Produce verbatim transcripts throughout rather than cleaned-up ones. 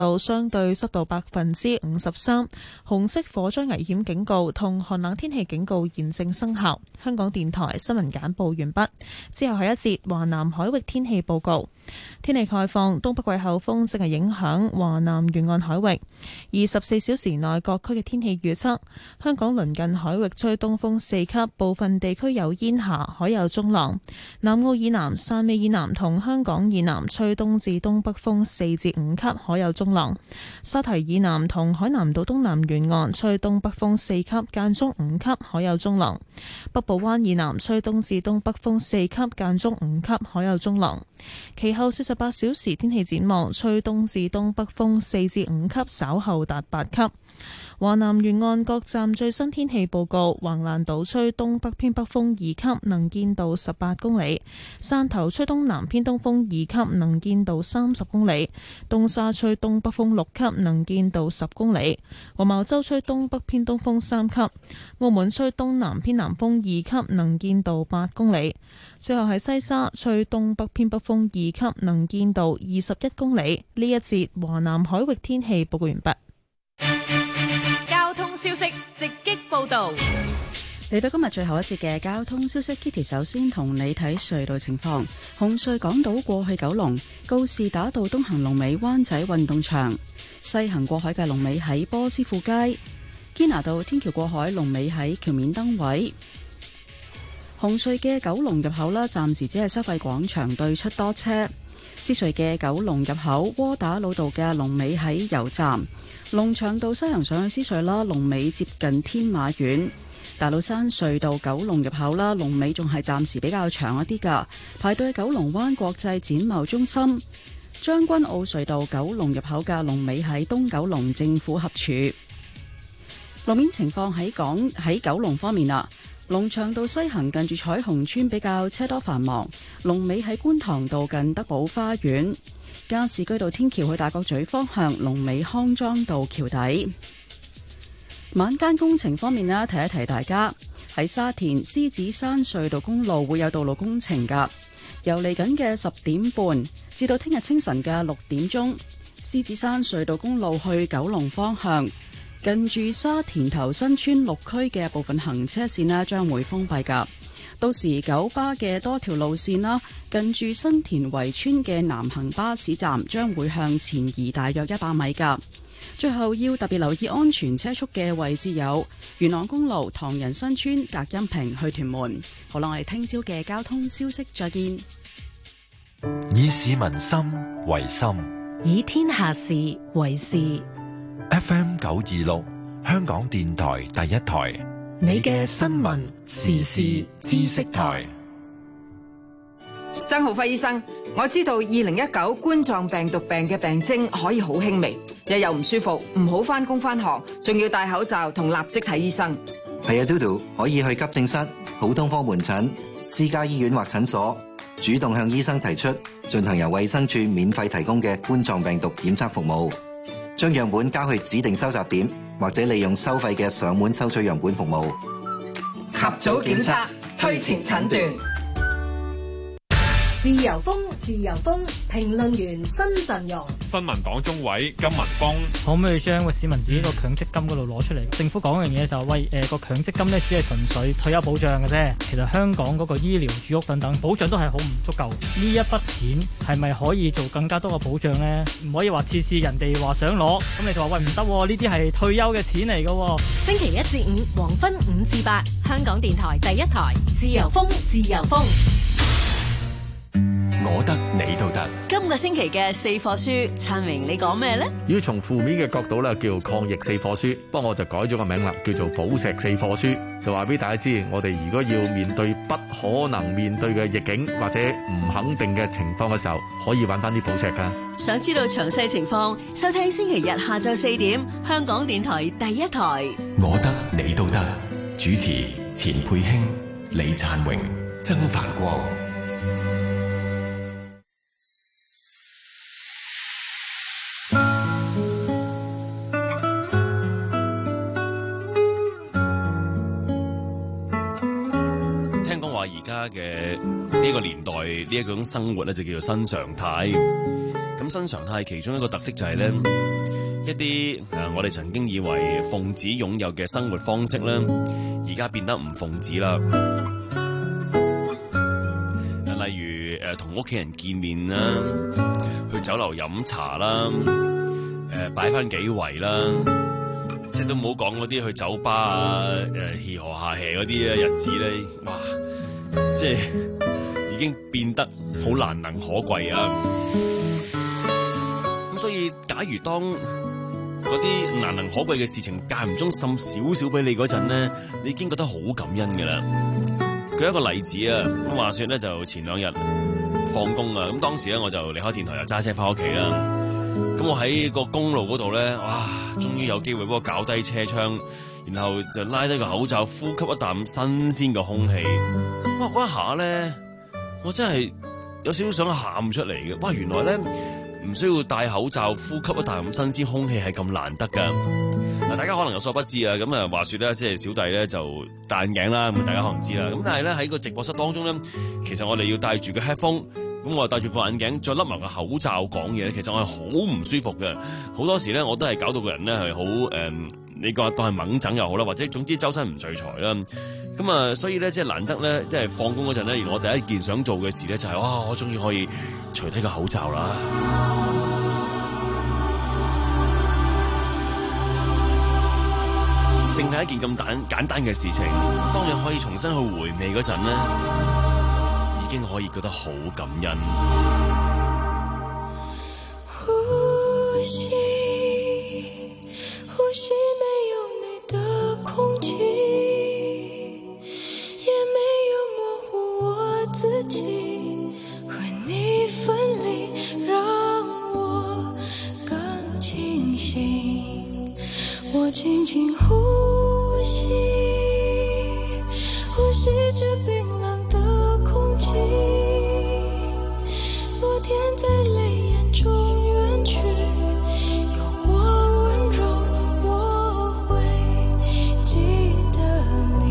度相對濕度百分之五十三，紅色火災危險警告同寒冷天氣警告現正生效。香港電台新聞簡報完畢，之後係一節華南海域天氣報告。天氣概況，東北季候風正係影響華南沿岸海域。二十四小時內各區嘅天氣預測：香港鄰近海域吹東風四級，部分地區有煙霞，海有中浪。南澳以南、汕尾以南同香港以南吹東至東北風四至五級，海有中浪。沙堤以南同海南島東南沿岸吹東北風四級，間中五級，海有中浪。北部灣以南吹東至東北風四級，間中五級，海有中浪。其後四十八小時天氣展望，吹東至東北風四至五級，稍後達八級。華南沿岸各站最新天氣報告：橫瀾島吹東北偏北風二級，能見度十八公里；汕頭吹東南偏東風二級，能見度三十公里；東沙吹東北風六級，能見度十公里；黃茅洲吹東北偏東風三級；澳門吹東南偏南風二級，能見度八公里。最後喺西沙吹東北偏北風二級，能見度二十一公里。呢一節華南海域天氣報告完畢。 交通消息直擊報道。 嚟到今日最後一節嘅交通消息 ，Kitty 首先同你睇隧道情況。紅隧港島過去九龍，告士打道東行龍尾灣仔運動場，西行過海嘅龍尾喺波斯富街。堅拿道天橋過海龍尾喺橋面燈位。紅隧嘅九龍入口啦，暫時只係收費廣場對出多車。獅隧嘅九龍入口窩打老道嘅龍尾喺油站。龍翔道西行上去獅隧啦，龍尾接近天馬苑。大老山隧道九龍入口啦，龍尾仲係暫時比較長一啲噶，排隊九龍灣國際展貿中心。將軍澳隧道九龍入口嘅龍尾喺東九龍政府合署。路面情況喺港喺九龍方面啦，龍翔道西行近住彩虹村比較車多繁忙，龍尾喺觀塘道近德寶花園。加士居道天橋去大角咀方向，龍尾康莊道橋底。晚間工程方面啦，提一提大家喺沙田獅子山隧道公路會有道路工程噶，由嚟緊嘅十點半至到聽日清晨嘅六點鐘，獅子山隧道公路去九龍方向，近住沙田頭新村六區嘅部分行車線啦，將會封閉噶。到時九巴嘅多條路線啦，近住新田圍村嘅南行巴士站將會向前移大約一百米噶。最後要特別留意安全車速嘅位置有元朗公路唐人新村隔音屏去屯門。好啦，我哋聽朝嘅交通消息再見。 以市民心為心， 以天下事為事。 F M 九二六香港電台第一台， 你嘅新聞時事知識台。 曾浩輝醫生，我知道二零一九冠狀病毒病嘅病徵可以好輕微，日又唔舒服，唔好返工返學，仲要戴口罩同立即睇醫生。 係啊，嘟嘟可以去急症室、普通科門診、私家醫院或診所，主動向醫生提出進行由衛生署免費提供嘅冠狀病毒檢測服務，將樣本交去指定收集點，或者利用收費嘅上門收取樣本服務。 及早檢測，推前診斷。 自由風，自由風，評論員新陣容。 新民黨中委金文峰， 可唔可以將個市民自己個強積金嗰度攞出嚟？政府講一樣嘢就係、是，喂，誒、呃、個強積金咧只係純粹退休保障嘅啫。其實香港嗰個醫療、住屋等等保障都係好唔足夠。呢一筆錢係咪可以做更加多嘅保障咧？唔可以話次次人哋話想攞，咁你就話喂唔得，呢啲係退休嘅錢嚟嘅。 星期一至五黃昏五至八，香港電台第一台，自由風，自由風。 我得你都得。 今個星期嘅四課書，燦榮你講咩呢？ 要從負面嘅角度咧，叫抗疫四課書，不過我就改咗個名啦，叫做寶石四課書，就話俾大家知，我哋如果要面對不可能面對嘅逆境或者唔肯定嘅情況嘅時候，可以揾翻啲寶石噶。 想知道詳細情況，收聽星期日下晝四點，香港電台第一台。 我得你都得，主持錢佩卿、李燦榮、曾繁光。 而家嘅呢個年代呢一種生活咧就叫做新常態， 咁新常態其中一個特色就係咧，一啲誒、呃、我哋曾經以為奉旨擁有嘅生活方式咧，而家變得唔奉旨啦。例如誒同屋企人見面啦，去酒樓飲茶啦，誒擺翻幾圍啦，即係都唔好講嗰啲去酒吧啊，誒嘻河下氣嗰啲日子咧，哇！即係已經變得好難能可貴啊！咁所以，假如當嗰啲難能可貴嘅事情間唔中滲少少俾你嗰陣咧，你已經覺得好感恩㗎啦。舉一個例子啊，咁話說咧就前兩日放工啊，咁當時咧我就離開電台又揸車翻屋企啦。咁我喺個公路嗰度咧，哇！終於有機會幫我搞低車窗，然後就拉低個口罩，呼吸一啖新鮮嘅空氣。哇！嗰一下咧，我真係有少少想喊出嚟嘅。哇！原來咧唔需要戴口罩，呼吸一啖新鮮空氣係咁難得㗎。嗱，大家可能有所不知啊。咁啊，話說咧，即係小弟咧就戴眼鏡啦，咁大家可能知啦。咁但係咧喺個直播室當中咧，其實我哋要戴住個 headphone。咁我戴住副眼鏡，再笠埋個口罩講嘢咧，其實我係好唔舒服嘅。好多時咧，我都係搞到個人咧係好誒，你覺得當係猛整又好啦，或者總之周身唔聚財啦。咁啊，所以咧即係難得咧，即係放工嗰陣咧，原來我第一件想做嘅事咧就係、是、哇，我終於可以除低個口罩啦。淨係一件咁簡簡單嘅事情，當你可以重新去回味嗰陣咧，已經可以覺得好感恩。 呼吸，呼吸沒有你的空氣，也沒有模糊我自己，和你分離讓我更清醒，我輕輕呼吸，呼吸着冰冷的空氣，昨天在淚眼中遠去，有過溫柔我會記得你，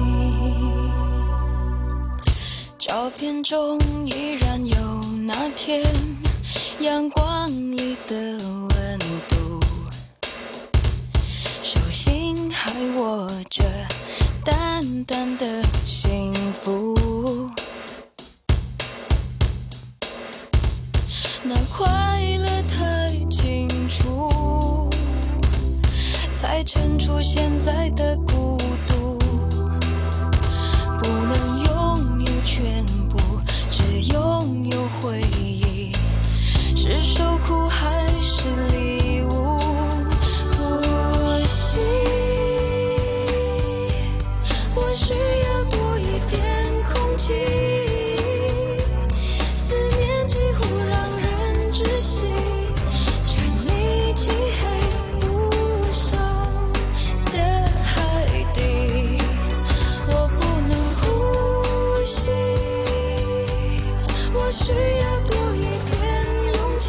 照片中依然有那天陽光裡的溫度，手心還握着淡淡的幸福，那快樂太清楚，才襯出現在的孤獨，不能擁有全部，只擁有回憶，是受苦還是禮物？呼吸，我需要多一點空氣，思念幾乎讓人窒息，沉溺漆黑無聲的海底，我不能呼吸，我需要多一點勇氣，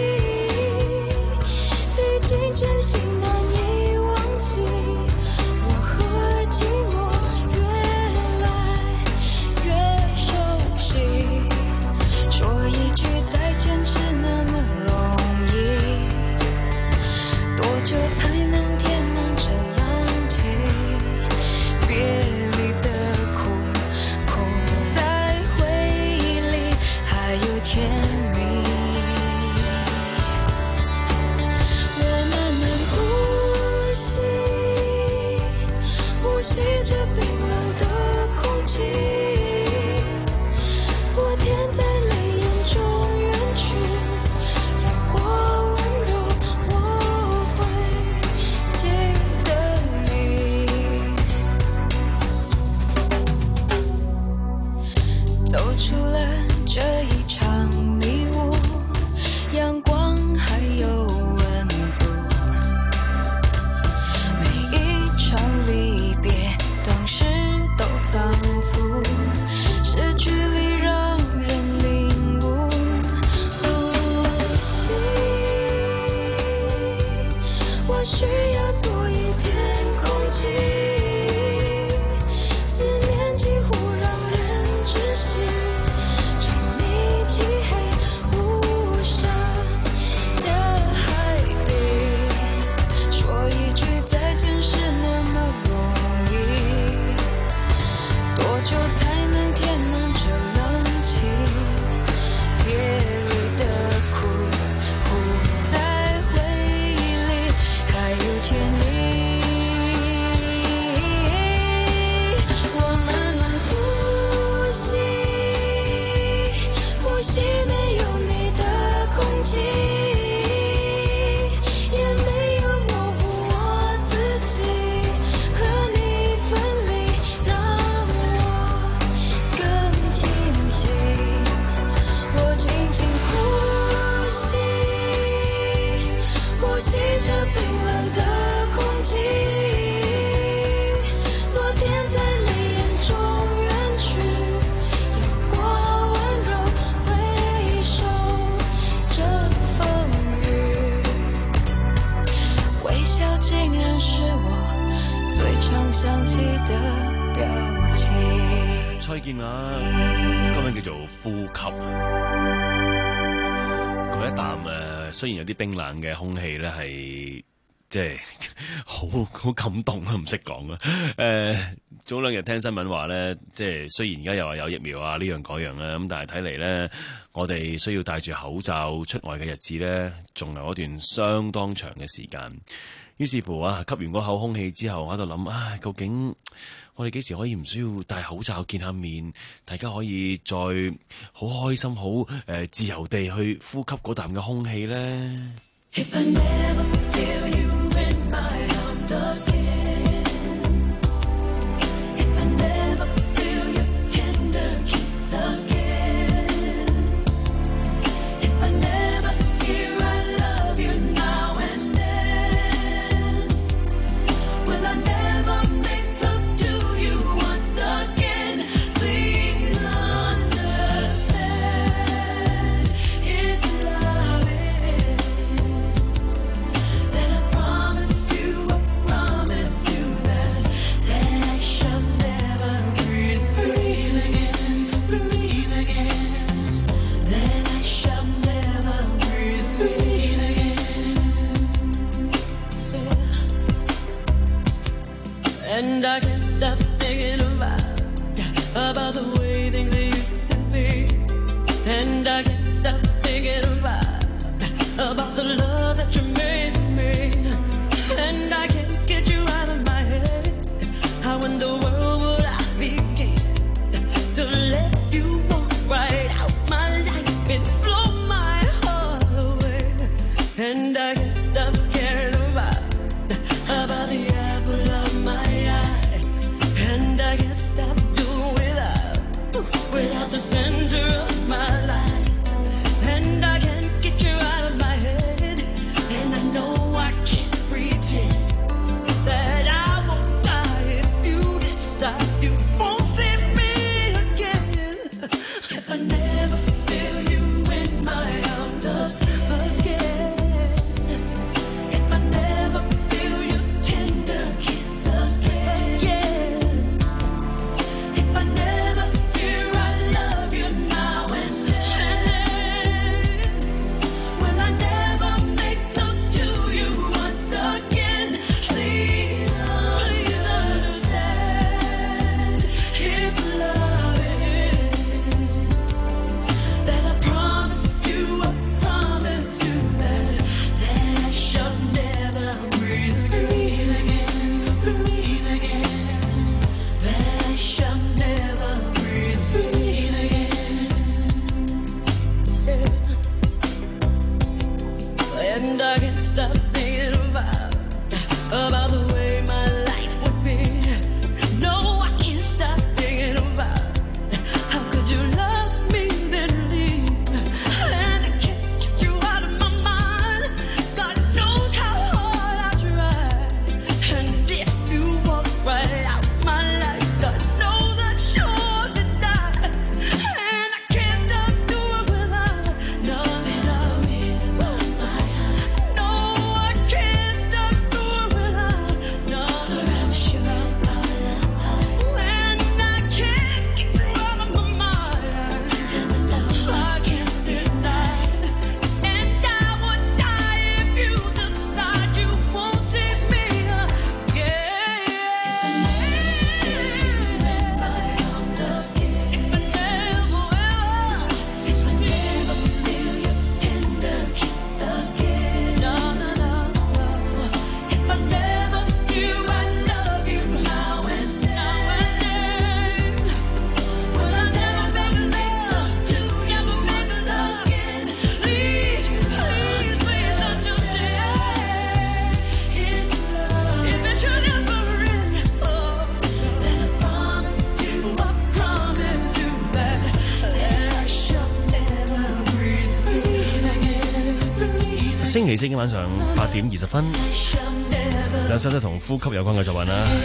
畢竟真心難以忘記，我和寂寞越來越熟悉，說一句再見是那麼容易，多久才能填滿這浪跡，別離的苦空在回憶裡還有甜蜜，我慢慢呼吸，呼吸着冰冷的空氣，昨天在淚眼中遠去，有過溫柔我會記得你，走出了這一場迷霧，陽光還有溫度，每一場離別當時都倉促，是距離讓人領悟，呼吸，我需要多一點空氣，思念幾乎讓人窒息，沉溺漆黑無聲的冰冷的空气，昨天在泪眼中远去，有过温柔回首这风雨，微笑竟然是我最常想起的表情。 蔡健雅歌名叫做呼吸，佢一啖誒，雖然有啲冰冷嘅空氣咧，係即係好好感動啊，唔識講啊。誒，早兩日聽新聞話咧，即係雖然而家又話有疫苗啊呢樣嗰樣啦，咁但係睇嚟咧，我哋需要戴住口罩出外嘅日子咧，仲有一段相當長嘅時間。於是乎啊，吸完嗰口空氣之後，喺度諗啊，究竟我哋幾時可以唔需要戴口罩見下面，大家可以再好開心、好誒、呃、自由地去呼吸嗰啖嘅空氣咧？ And I can't stop thinking about, about the way things used to be. And I can't stop thinking about, about the love that you made to me. And I can't get you out of my head. How in the world would I begin to let you walk right out my life and blow my heart away? And I can't stop caring about, about the apple of my eye. And I can't stop doing without, 星期四嘅晚上八點二十分，有首都同呼吸有關嘅作品啦。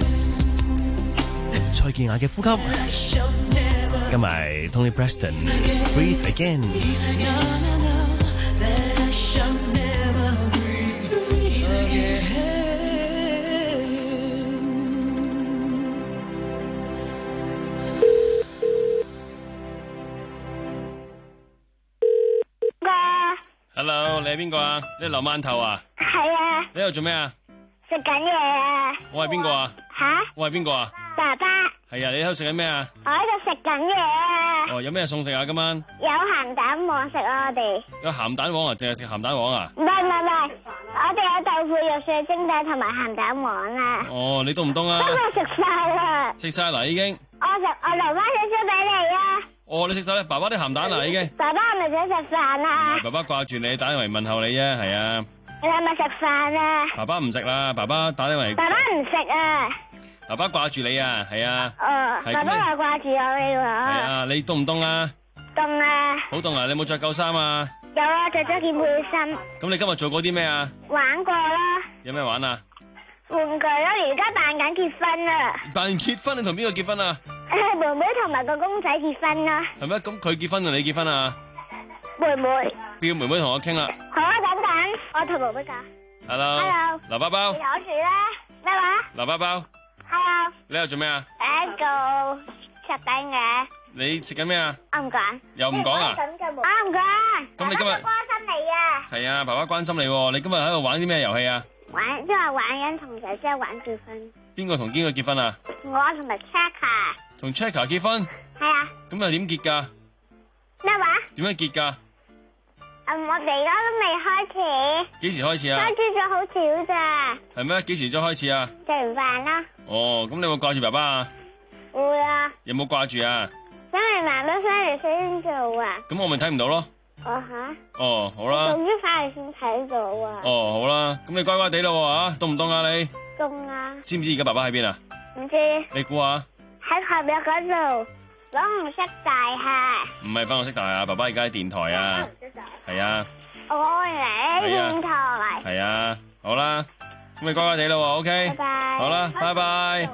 蔡健雅嘅呼吸，今日 Tony Preston Breathe Again。Hello， 你係邊個啊？你係劉饅頭啊？ 係啊。 你喺度做咩啊？ 食緊嘢啊。 我係邊個啊？ 吓？ 我係邊個啊？ 爸爸。 係啊，你喺度食緊咩啊？ 我喺度食緊嘢啊。 哦，有咩餸食啊？今晚有鹹蛋黃食啊！我哋有鹹蛋黃啊？淨係食鹹蛋黃啊？ 唔係唔係唔係，我哋有豆腐肉碎蒸蛋同埋鹹蛋黃啊。 哦，你凍唔凍啊？ 今日食晒啦。 食晒啦已經。 我食，我留翻少少俾你啊。 哦，你食晒咧，爸爸啲鹹蛋啦已經。 爸爸係咪想食飯啊？ 爸爸掛住你，打電嚟問候你啫，係啊。 你係咪食飯啊？ 爸爸唔食啦，爸爸打電嚟。 爸爸唔食啊。爸爸掛住你啊，係啊。 哦，爸爸話掛住我你喎。 係啊，你凍唔凍啊？ 凍啊。 好凍啊！你有冇着夠衫啊？ 有啊，着咗件背心。 咁你今日做過啲咩啊？ 玩過啦。 有咩玩啊？ 玩具啦，而家扮緊結婚啦。 扮結婚？你同邊個結婚啊？ 妹妹同埋個公仔結婚啦。 係咩？咁佢結婚定你結婚啊？ 妹妹。 叫妹妹同我傾啦。 好啊，等等，我同妹妹講。 Hello。 Hello。 劉包包。 你攞住啦。咩話？ 劉包包。 Hello。 你喺度做咩啊？ 喺度食緊嘢。 你食緊咩啊？ 我唔講。 又唔講啊？ 我唔講。 咁你今日關心你啊。 係啊，爸爸關心你喎。你今日喺度玩啲咩遊戲啊？ 玩，即係玩緊同姐姐玩結婚。 邊個同邊個結婚啊？ 我同埋 Chaka。 同 Chaka 結婚？ 係啊。 咁又點結噶？ 咩話？ 點樣結噶？ 嗯，我哋而家都未開始。 幾時開始啊？ 開始咗好少咋。 係咩？幾時再開始啊？ 食完飯啦。 哦，咁你有冇掛住爸爸啊？ 會啊。 有冇掛住啊？ 因為媽媽翻嚟先做啊。 咁我咪睇唔到咯。 哦吓。 哦，好啦。 終於翻嚟先睇到啊。 哦，好啦，咁你乖乖地咯吓，凍唔凍啊你？ 凍啊。知唔知而家爸爸喺邊啊？ 唔知。 你估下？ 喺後邊嗰度，粉紅色大廈。 唔係粉紅色大廈，爸爸而家喺電台啊。係啊。 我嚟電台。 係啊，好啦，咁你乖乖地咯 ，OK。 拜拜。 好啦，拜拜。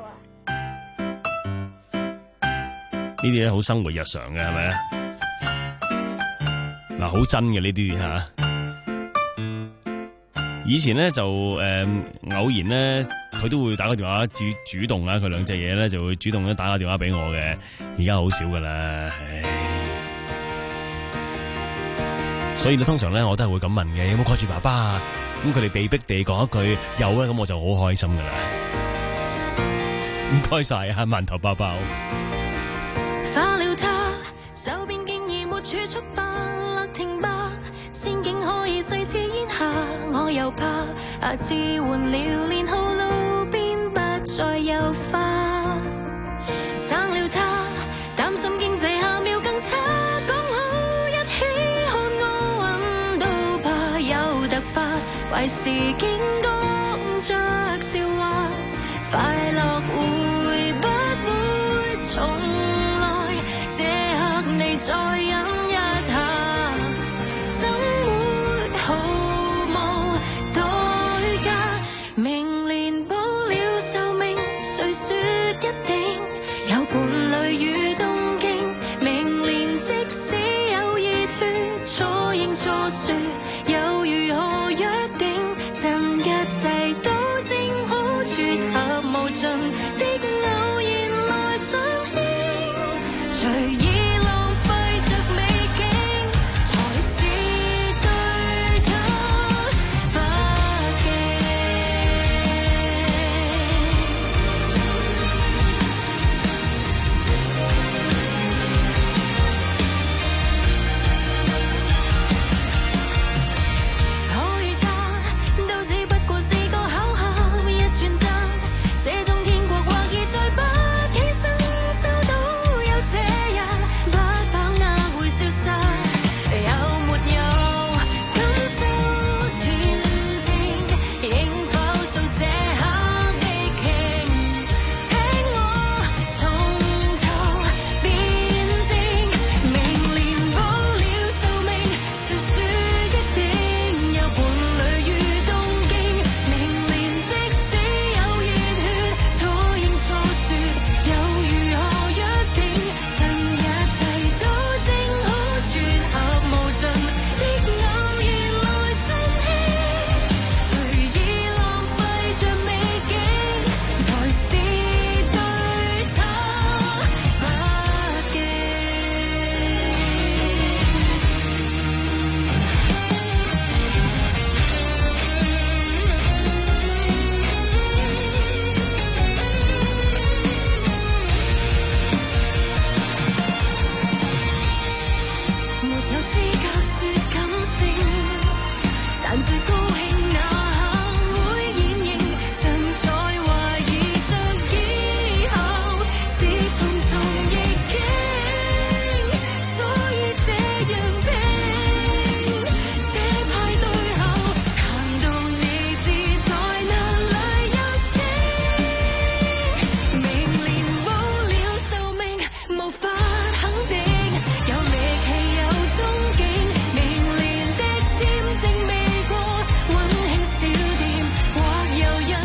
呢啲咧好生活日常嘅係咪啊？嗱，好真嘅呢啲吓。以前咧就誒、呃、偶然咧，佢都會打個電話主主動啊，佢兩隻嘢咧就會主動咧打個電話俾我嘅。而家好少噶啦，唉。所以咧通常咧我都係會咁問嘅，有冇掛住爸爸啊？咁佢哋被逼地講一句有咧，咁我就好開心噶啦。唔該晒啊，饅頭包包。 化了他，手邊竟然沒儲蓄吧，勒停吧，仙境可以碎似煙霞，我又怕下次換了年號，路邊不再有花，生了他，擔心經濟下秒更差，講好一起看奧運都怕有突發，壞事竟講着笑話，快樂會不會重？這刻你再飲一下，怎會毫無代價？明年保了壽命，誰說一定有伴侶與東京？明年即使有熱血，錯認錯說，又如何約定？趁一切都正好，撮合無盡的偶然來彰顯。隨意浪費着美景，才是對他不敬。可預測，都只不過是個巧合，一轉身，這種天國或已在。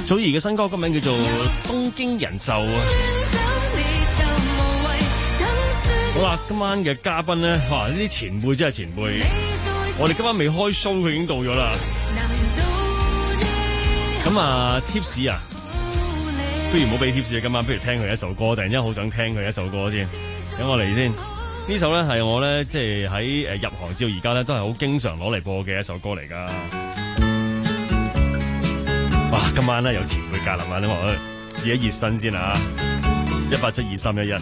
祖兒嘅新歌個名叫做《東京人壽》啊。好啦，今晚嘅嘉賓咧，哇！呢啲前輩真係前輩，我哋今晚未開 show，佢已經到咗啦。咁啊 ，tips 啊，不如唔好俾 tips 啊，今晚不如聽佢一首歌，突然之間好想聽佢一首歌先。等我嚟先，呢首咧係我咧即係喺誒入行至到而家咧都係好經常攞嚟播嘅一首歌嚟噶。哇！今晚咧有前輩格林啊，你話我熱一熱身先啊！一八七二三一一。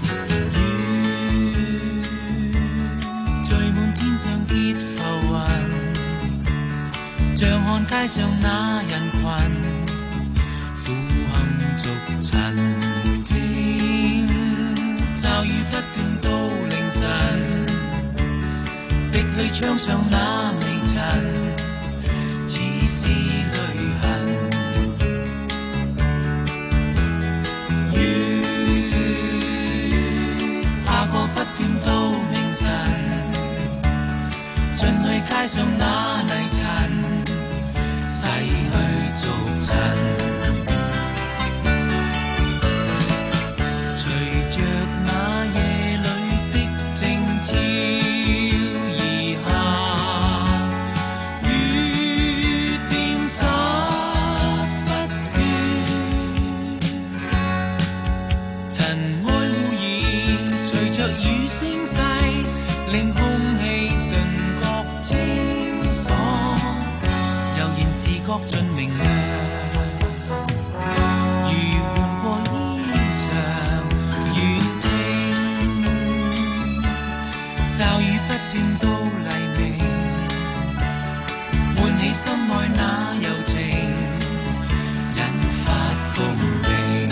聚滿天上結浮雲，像看街上那人群，苦堪逐塵天，驟雨不斷到凌晨，滴去窗上那微塵，似是淚痕。雨下過不斷到明晨，進去街上那泥塵，逝去逐塵。隨着那夜裏的靜悄而下，雨點灑不斷，塵埃污染，隨着雨聲細，令空氣頓覺清爽，悠然視覺盡明亮，如換過衣裳，願聽驟雨不斷到黎明，喚起心愛那柔情，引發共鳴。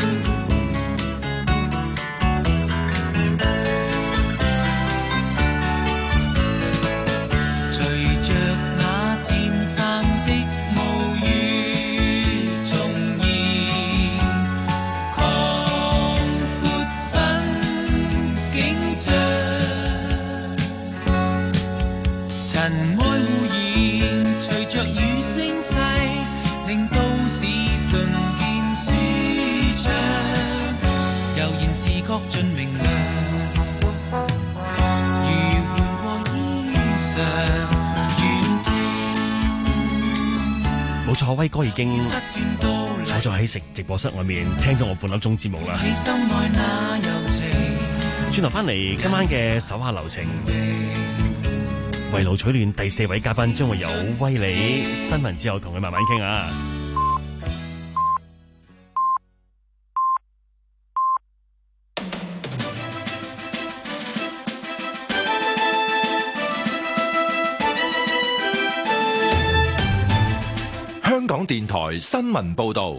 隨着那漸散的霧雨重現，擴闊新景象，塵埃污染，隨着雨聲細，令都市頓見舒暢，悠然視覺盡明亮，如換過衣裳。 冇錯，威哥已經坐咗喺食直播室外面聽咗我半粒鐘節目啦。轉頭翻嚟今晚嘅手下留情，圍爐取暖第四位嘉賓將會有威利，新聞之後同佢慢慢傾啊。 香港電台新聞報道，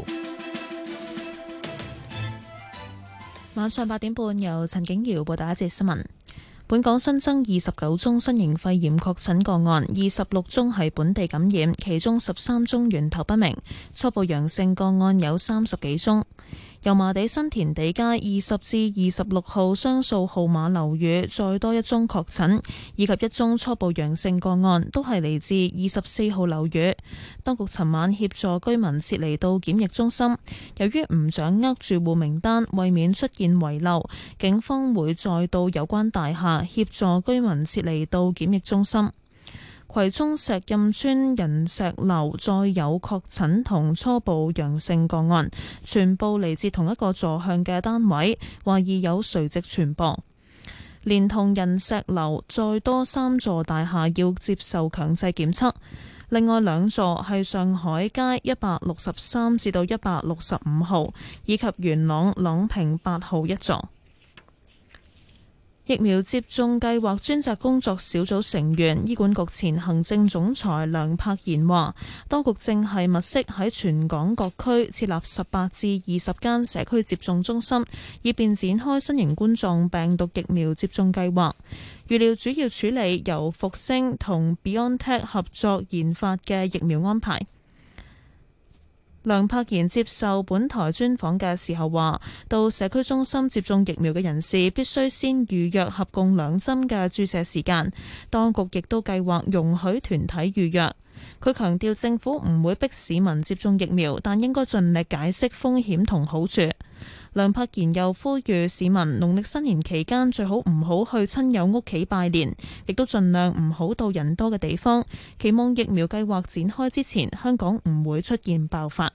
晚上八點半由陳景瑤報道一節新聞。本港新增二十九宗新型肺炎確診個案，二十六宗係本地感染，其中十三宗源頭不明，初步陽性個案有三十幾宗。油麻地新填地街二十至二十六號雙數號碼樓宇再多一宗確診，以及一宗初步陽性個案，都係嚟自二十四號樓宇。當局尋晚協助居民撤離到檢疫中心，由於唔掌握住戶名單，為免出現遺漏，警方會再到有關大廈協助居民撤離到檢疫中心。葵涌石蔭村仁石樓再有確診同初步陽性個案，全部嚟自同一個座向嘅單位，懷疑有垂直傳播。連同仁石樓再多三座大廈要接受強制檢測，另外兩座係上海街一百六十三至到一百六十五號，以及元朗朗屏八號一座。疫苗接種計劃專責工作小組成員、醫管局前行政總裁梁柏賢話，當局正係物色喺全港各區設立十八至二十間社區接種中心，以便展開新型冠狀病毒疫苗接種計劃。預料主要處理由復星同 BioNTech 合作研發嘅疫苗安排。梁柏賢接受本台專訪嘅時候話，到社區中心接種疫苗嘅人士必須先預約合共兩針嘅注射時間，當局亦都計劃容許團體預約。 佢強調政府唔會逼市民接種疫苗，但應該盡力解釋風險同好處。梁柏賢又呼籲市民農曆新年期間最好唔好去親友屋企拜年，亦都盡量唔好到人多嘅地方。期望疫苗計劃展開之前，香港唔會出現爆發。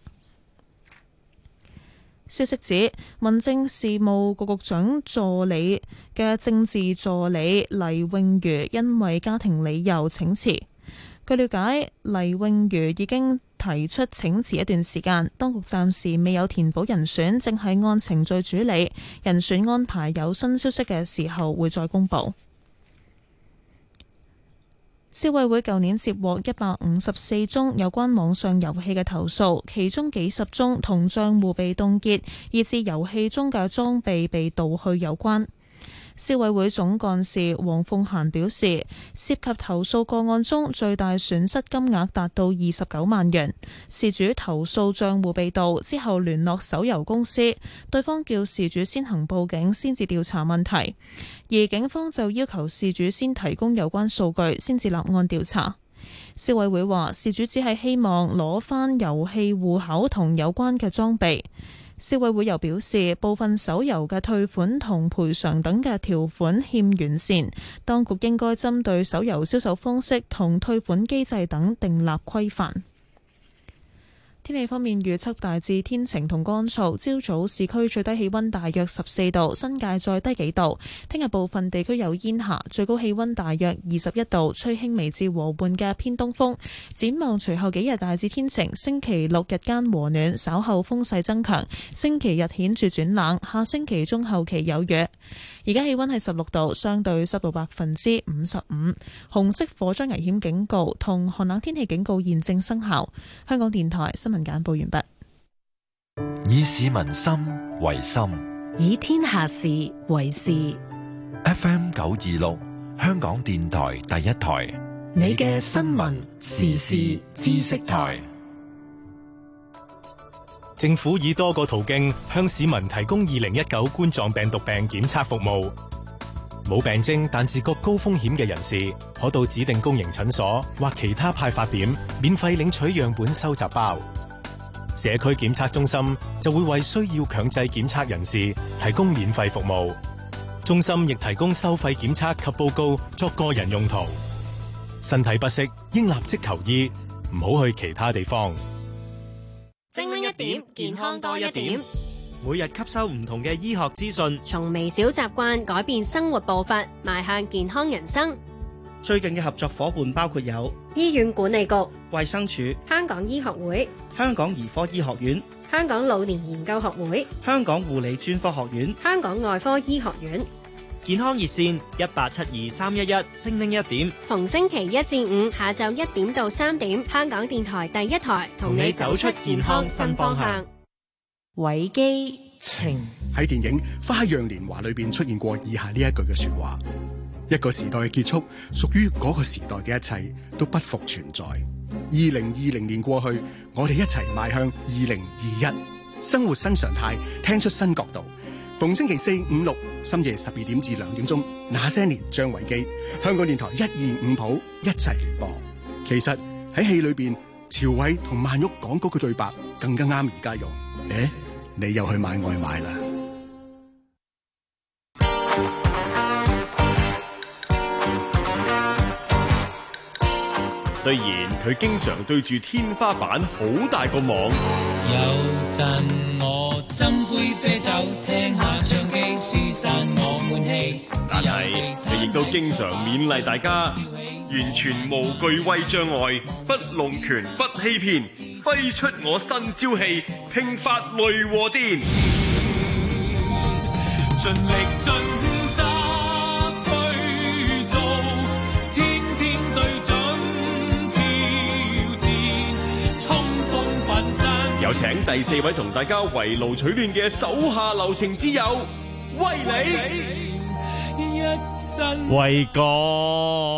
消息指，民政事務局局長助理嘅政治助理黎永瑜因為家庭理由請辭。據了解，黎永瑜已經提出請辭一段時間，當局暫時未有填補人選，正係按程序處理。人選安排有新消息嘅時候會再公佈。消委會舊年接獲一百五十四宗有關網上遊戲嘅投訴，其中幾十宗同帳戶被凍結，以致遊戲中嘅裝備被盜去有關。消委會總幹事黃鳳嫻表示，涉及投訴個案中最大損失金額達到二十九萬元。事主投訴帳戶被盜之後聯絡手遊公司，對方叫事主先行報警先至調查問題，而警方就要求事主先提供有關數據先至立案調查。消委會話，事主只係希望攞返遊戲戶口同有關嘅裝備。消委會又表示，部分手遊嘅退款同賠償等嘅條款欠完善，當局應該針對手遊銷售方式同退款機制等訂立規範。天氣方面預測大致天晴同乾燥，朝早市區最低氣溫大約十四度，新界再低幾度。聽日部分地區有煙霞，最高氣溫大約二十一度，吹輕微至和緩嘅偏東風。展望隨後幾日大致天晴，星期六日間和暖，稍後風勢增強，星期日顯著轉冷，下星期中後期有雨。而家氣溫係十六度，相對濕度百分之五十五，紅色火災危險警告同寒冷天氣警告現正生效。香港電台新聞簡報完畢。 以市民心為心， 以天下事為事。 F M 九二六，香港電台第一台， 你嘅新聞時事知識台。 政府以多個途徑向市民提供二零一九冠狀病毒病檢測服務。冇病徵但自覺高風險嘅人士，可到指定公營診所或其他派發點免費領取樣本收集包。社區檢測中心就會為需要強制檢測人士提供免費服務。中心亦提供收費檢測及報告作個人用途。身體不適應立即求醫，唔好去其他地方。 精靈一點，健康多一點。 每日吸收唔同嘅醫學資訊， 從微小習慣改變生活步伐，邁向健康人生。 最近嘅合作夥伴包括有醫院管理局、 衛生署、 香港醫學會、 香港兒科醫學院、 香港老年研究學會、 香港護理專科學院、 香港外科醫學院。 健康熱線一八七二三一一，精靈一點。 逢星期一至五下晝一點到三點，香港電台第一台同你走出健康新方向。 偉基情喺電影《花樣年華》裏邊出現過以下呢一句嘅說話：一個時代嘅結束，屬於嗰個時代嘅一切都不復存在。二零二零年過去，我哋一齊邁向二零二一，生活新常態，聽出新角度。逢星期四、五、六深夜十二點至兩點鐘，那些年張偉基，香港電台一二五普一齊聯播。其實喺戲裏邊，朝偉同曼玉講嗰句對白更加啱而家用。誒，你又去買外賣啦？ 雖然佢經常對住天花板好大個網， 有陣我斟杯啤酒，聽下唱機，抒散我悶氣。 但係佢亦都經常勉勵大家，完全無懼畏障礙，不弄權不欺騙，揮出我新朝氣，拼發雷和電， 盡力盡責去做，天天對準挑戰，衝鋒奮身。 有請第四位同大家圍爐取暖嘅手下留情之友，威你。 威哥，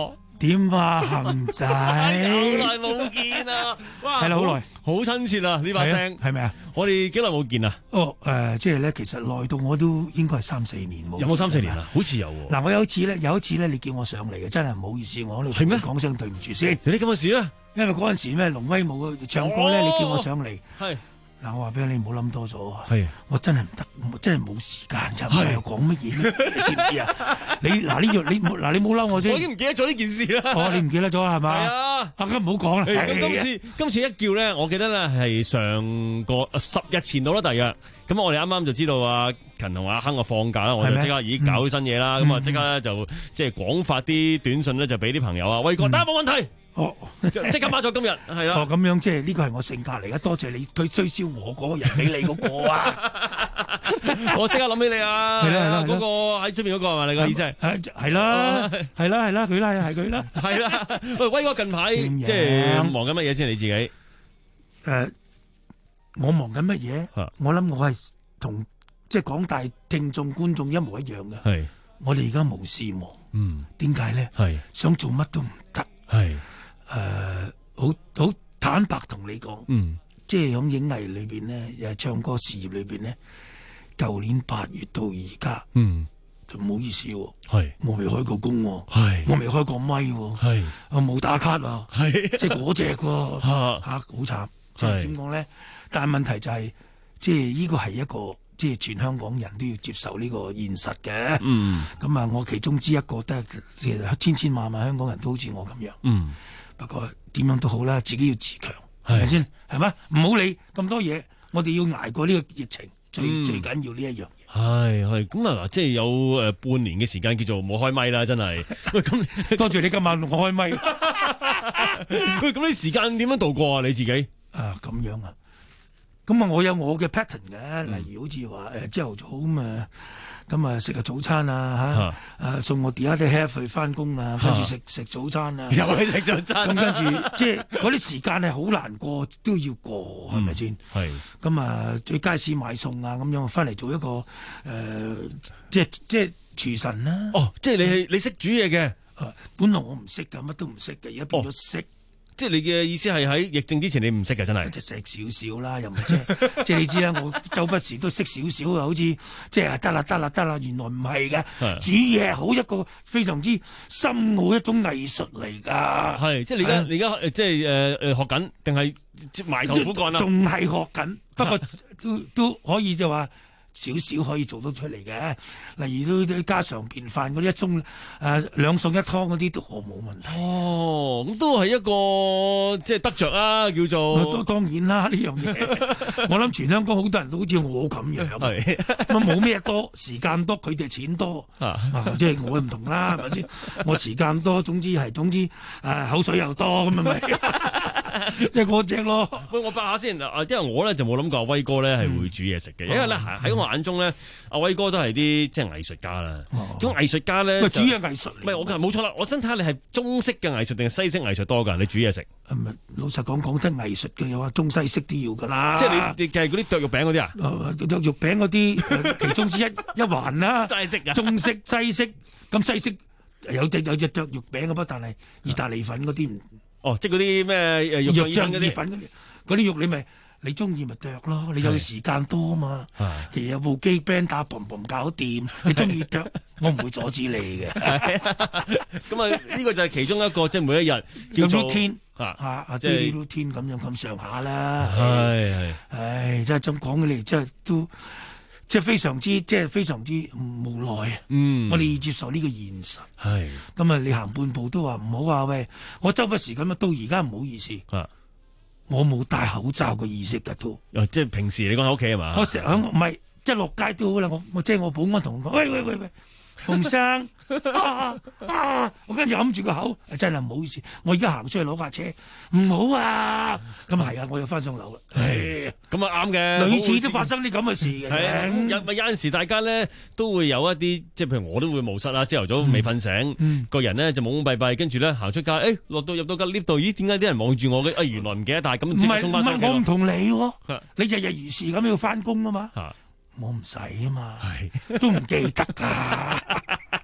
點啊，恒仔？ 好耐冇見啊！哇， 係啦，好耐， 好親切啊！呢把聲係咪啊？ 我哋幾耐冇見啊？ 哦，誒，即係咧，其實耐到我都應該係三四年冇。 有冇三四年啊？好似有喎。 嗱，我有一次咧，有一次咧，你叫我上嚟嘅，真係唔好意思，我喺度同你講聲對唔住先。 有啲咁嘅事啊？ 因為嗰陣時咩龍威武唱歌咧，你叫我上嚟。 係。 嗱，我話俾你，唔好諗多咗啊！ 係， 我真係唔得，真係冇時間就唔係又講乜嘢咧？你知唔知啊？你嗱呢樣你嗱你冇嬲我先， 我已經唔記得咗呢件事啦。 哦，你唔記得咗係嘛？ 係啊， 啊咁唔好講啦。 咁今次今次一叫咧，我記得咧係上個十日前到啦，大約。咁我哋啱啱就知道阿勤同阿亨啊放假啦，我就即刻已經搞新嘢啦。咁啊即刻咧就即係廣發啲短信咧，就俾啲朋友啊，威哥，得冇問題。哦，即刻馬咗今日係啦。 哦，咁樣即係呢個係我性格嚟嘅，多謝你推推銷我嗰個人俾你嗰個啊！ 我即刻諗起你啊！ 係啦係啦， 嗰個喺出邊嗰個係嘛？你個意思係？ 係係啦，係啦係啦，佢啦係佢啦， 係啦。喂，威哥近排即係忙緊乜嘢先？你自己？ 誒，我忙緊乜嘢？我諗我係同即係廣大聽眾觀眾一模一樣嘅。 係， 我哋而家無事忙。 嗯， 點解咧？ 係想做乜都唔得。 係。 誒，好好坦白同你講， 嗯， 即係喺影藝裏邊咧，誒，唱歌事業裏邊咧，舊年八月到而家， 嗯， 就唔好意思喎， 係， 我未開過工喎， 係， 我未開過咪喎， 係， 我冇打卡啊， 係， 即係嗰隻喎，吓吓， 好慘，即係點講咧？但係問題就係，即係呢個係一個，即係全香港人都要接受呢個現實嘅， 嗯， 咁啊，我其中之一個都係，其實千千萬萬香港人都好似我咁樣， 嗯。 不過點樣都好啦，自己要自強，係咪先？係咪？唔好理咁多嘢，我哋要捱過呢個疫情，最、嗯、最緊要呢一樣嘢。 係係咁啊！即係有誒半年嘅時間叫做冇開咪啦，真係。喂，咁多謝你今晚同我開咪。 喂，咁你時間點樣度過啊？你自己啊咁樣啊？咁啊，我有我嘅 pattern 嘅，例如好似話誒朝頭早咁啊。咁啊食下早餐啊嚇，誒送我哋一啲 have 去翻工啊，跟住食食早餐啊， 又去食早餐。 咁跟住即係嗰啲時間係好難過，都要過，係咪先？係。咁啊，去街市買餸啊，咁樣翻嚟做一個誒，即係即係廚神啦。 哦，即係你係你識煮嘢嘅。 誒，本來我唔識㗎，乜都唔識嘅，而家變咗識。 即係你嘅意思係喺疫症之前你唔識嘅，真係。 即係識少少啦，又唔係即係即係你知啦，我周不時都識少少啊，好似即係得啦得啦得啦，原來唔係嘅，煮嘢係好一個非常之深奧一種藝術嚟㗎。 係，即係你而家你而家即係誒誒學緊，定係埋頭苦幹啊？ 仲係學緊，不過都都可以就話。少少可以做到出嚟嘅，例如都家常便飯嗰啲一盅誒兩餸一湯嗰啲都好冇問題。 哦，咁都係一個即係得着啊，叫做。 都當然啦，呢樣嘢，我諗全香港好多人都好似我咁樣，係咁冇咩多，時間多，佢哋錢多，啊，即係我唔同啦，係咪先？我時間多，總之係總之誒、呃、口水又多咁啊咪。即係嗰隻咯。 喂，我八下先啊，因為我咧就冇諗過阿威哥咧係會煮嘢食嘅，嗯、因為咧喺我眼中咧，阿威哥都係啲即係藝術家啦。咁、哦、藝術家咧， 煮嘢藝術嚟。唔係， 我冇錯啦。我真睇下你係中式嘅藝術定係西式藝術多㗎？你煮嘢食。 唔係，老實講講真藝術嘅，有話中西式都要㗎啦。 即係你你計嗰啲剁肉餅嗰啲啊？ 剁肉餅嗰啲，其中之一一環啦。 西式啊。中式、西式，咁西式有隻有隻剁肉餅嘅，不但係意大利粉嗰啲唔。 哦，即係嗰啲咩誒肉醬意粉嗰啲，嗰啲肉你咪你中意咪剁咯，你有時間多嘛，其實有部機 band 打嘣嘣搞掂，你中意剁，我唔會阻止你嘅。 咁啊，呢個就係其中一個即係每一日叫做 routine 啊啊，即係 routine 咁樣咁上下啦。 係係， 唉，真係咁講嘅你真係都。即係非常之，即係非常之無奈。 嗯， 我哋要接受呢個現實。 係咁啊！你行半步都話唔好話喂，我周不時咁啊，到而家唔好意思。 啊， 我冇戴口罩嘅意識㗎都。 啊，即係平時你講喺屋企係嘛？ 我成日響唔係，即係落街都好啦。我我即係我保安同我講，喂喂喂喂，馮生。啊啊、我跟住揞住個口，真係唔好意思。我而家行出去攞架車，唔好啊！咁啊係啊，我又翻上樓啦。係咁啊啱嘅， 類似都發生啲咁嘅事嘅。 係有咪有陣時大家咧都會有一啲，即係譬如我都會冒失啦。朝頭早未瞓醒，嗯、個人咧就懵懵閉閉，跟住咧行出街，誒、欸、落到入到架 lift 度，咦點解啲人望住我嘅？啊、哎、原來唔記得帶，咁即刻衝翻上。唔係我唔同你喎、啊，你日日如是咁要翻工啊嘛。我唔使啊嘛，都唔記得㗎。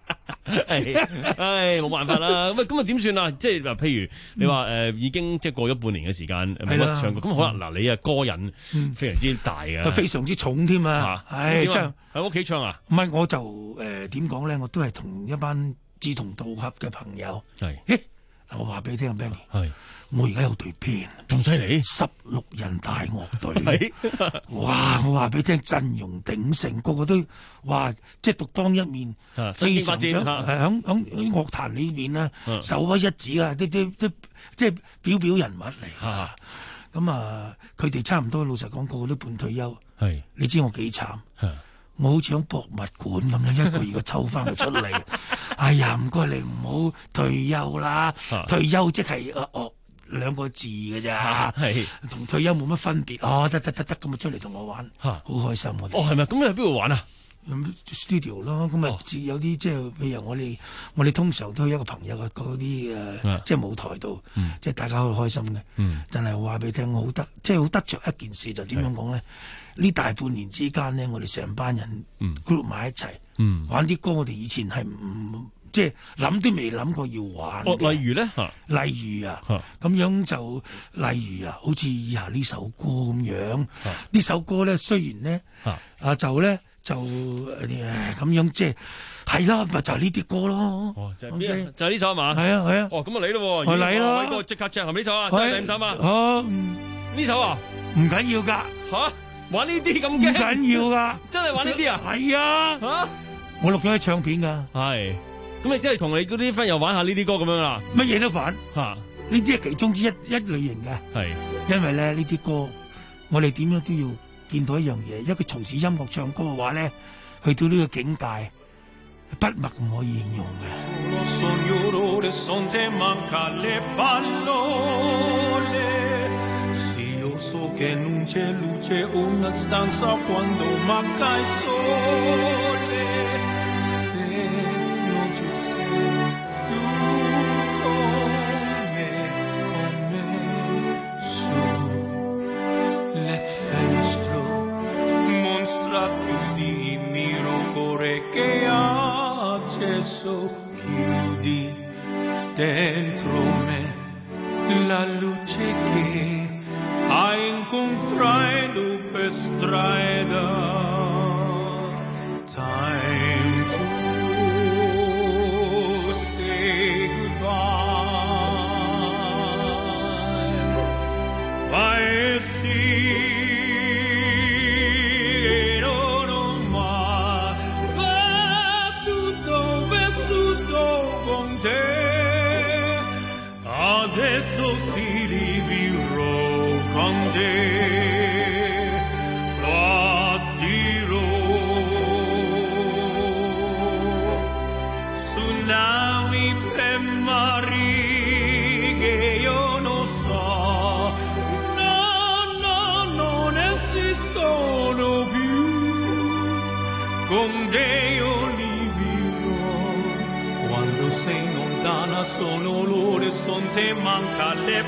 唉，冇辦法啦。咁咁啊點算啊？即係嗱，譬如你話誒、呃、已經即係過咗半年嘅時間冇乜唱過，咁可能嗱你啊歌癮非常之大嘅、 嗯，非常之重添啊！唉，唱喺屋企唱啊？ 唔係我就誒點講咧？我都係同一班志同道合嘅朋友。係，誒，我話俾你聽 ，Benny， 係，我而家有隊 band， 咁犀利， 十六人大樂隊，哇！我話俾你聽，陣容鼎盛，個個都哇，即係獨當一面，非常之喺喺喺樂壇裏邊咧，首屈一指啊！啲啲啲即係表表人物嚟啊！咁啊，佢哋差唔多，老實講，個個都半退休。係，你知我幾慘？我好似喺博物館咁樣一個一個抽翻佢出嚟。哎呀，唔該你唔好退休啦，退休即係哦哦兩個字嘅咋，係同退休冇乜分別。哦，得得得得，咁啊出嚟同我玩，好開心我哋。 哦，係咪？咁你喺邊度玩啊？ studio 咯，咁啊有啲即係譬如我哋我哋通常都有一個朋友嘅嗰啲誒，即係舞台度，即係大家好開心嘅。真係話俾你聽，我好得，即係好得着一件事就點樣講咧？呢大半年之間咧，我哋成班人 group 埋一齊，玩啲歌，我哋以前係唔即係諗都未諗過要玩嘅。 例如咧， 例如啊，咁樣就例如啊，好似以下呢首歌咁樣。呢首歌咧，雖然咧啊就咧。就誒咁樣即係係啦，咪就係呢啲歌咯。 哦，就係邊？就係呢首係嘛？ 係啊係啊。 哦，咁啊嚟咯， 我嚟啦。 呢個即刻唱係咪呢首啊？真係第五首嘛？ 哦， 呢首啊？ 唔緊要噶。 吓，玩呢啲咁嘅？唔緊要噶。 真係玩呢啲啊？ 係啊。吓，我錄咗啲唱片噶。係。 咁你即係同你嗰啲 friend 又玩下呢啲歌咁樣啦？ 乜嘢都玩。吓，呢啲係其中之一一類型嘅。係。因為咧呢啲歌，我哋點樣都要。見到一樣嘢，一個從事音樂唱歌嘅話咧，去到呢個境界，筆墨唔可以形容嘅。 Che ha acceso chiudi dentro me la luce che hai incontrato per strada. Time to say goodbye. Vai sì. Adesso si rivivrò con te, partirò, tsunami per mari che io non so, no, no, non esistono più, con te io li vivrò, quando sei lontana sono l'ore, son te manca le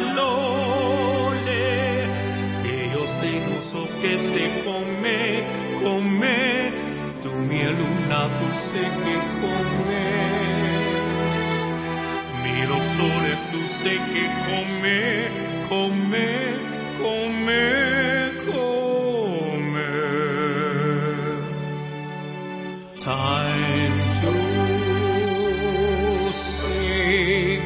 parole e io sei non so che sei con me, con me, tu mia luna tu sei che con me, miro sole tu sei che con me, con me, con me, con me. Time to say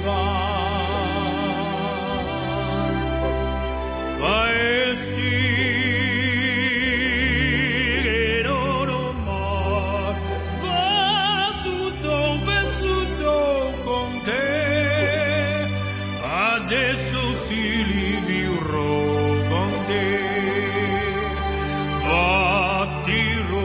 goodbye. Vai sì, non ormai, va tutto vissuto con te, adesso si rivivrò con te, partirò,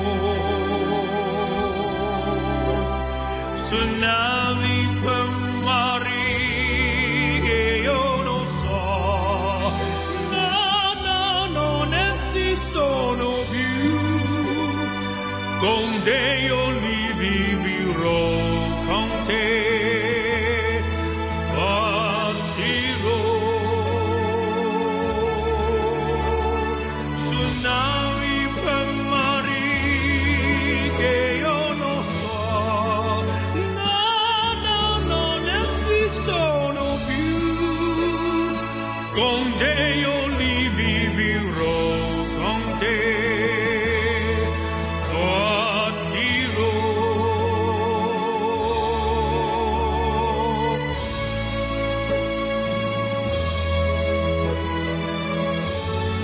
tsunami per mari che io non so, no, no, non esistono più, con te io li vivrò, con te partirò, tsunami per mari che io non so,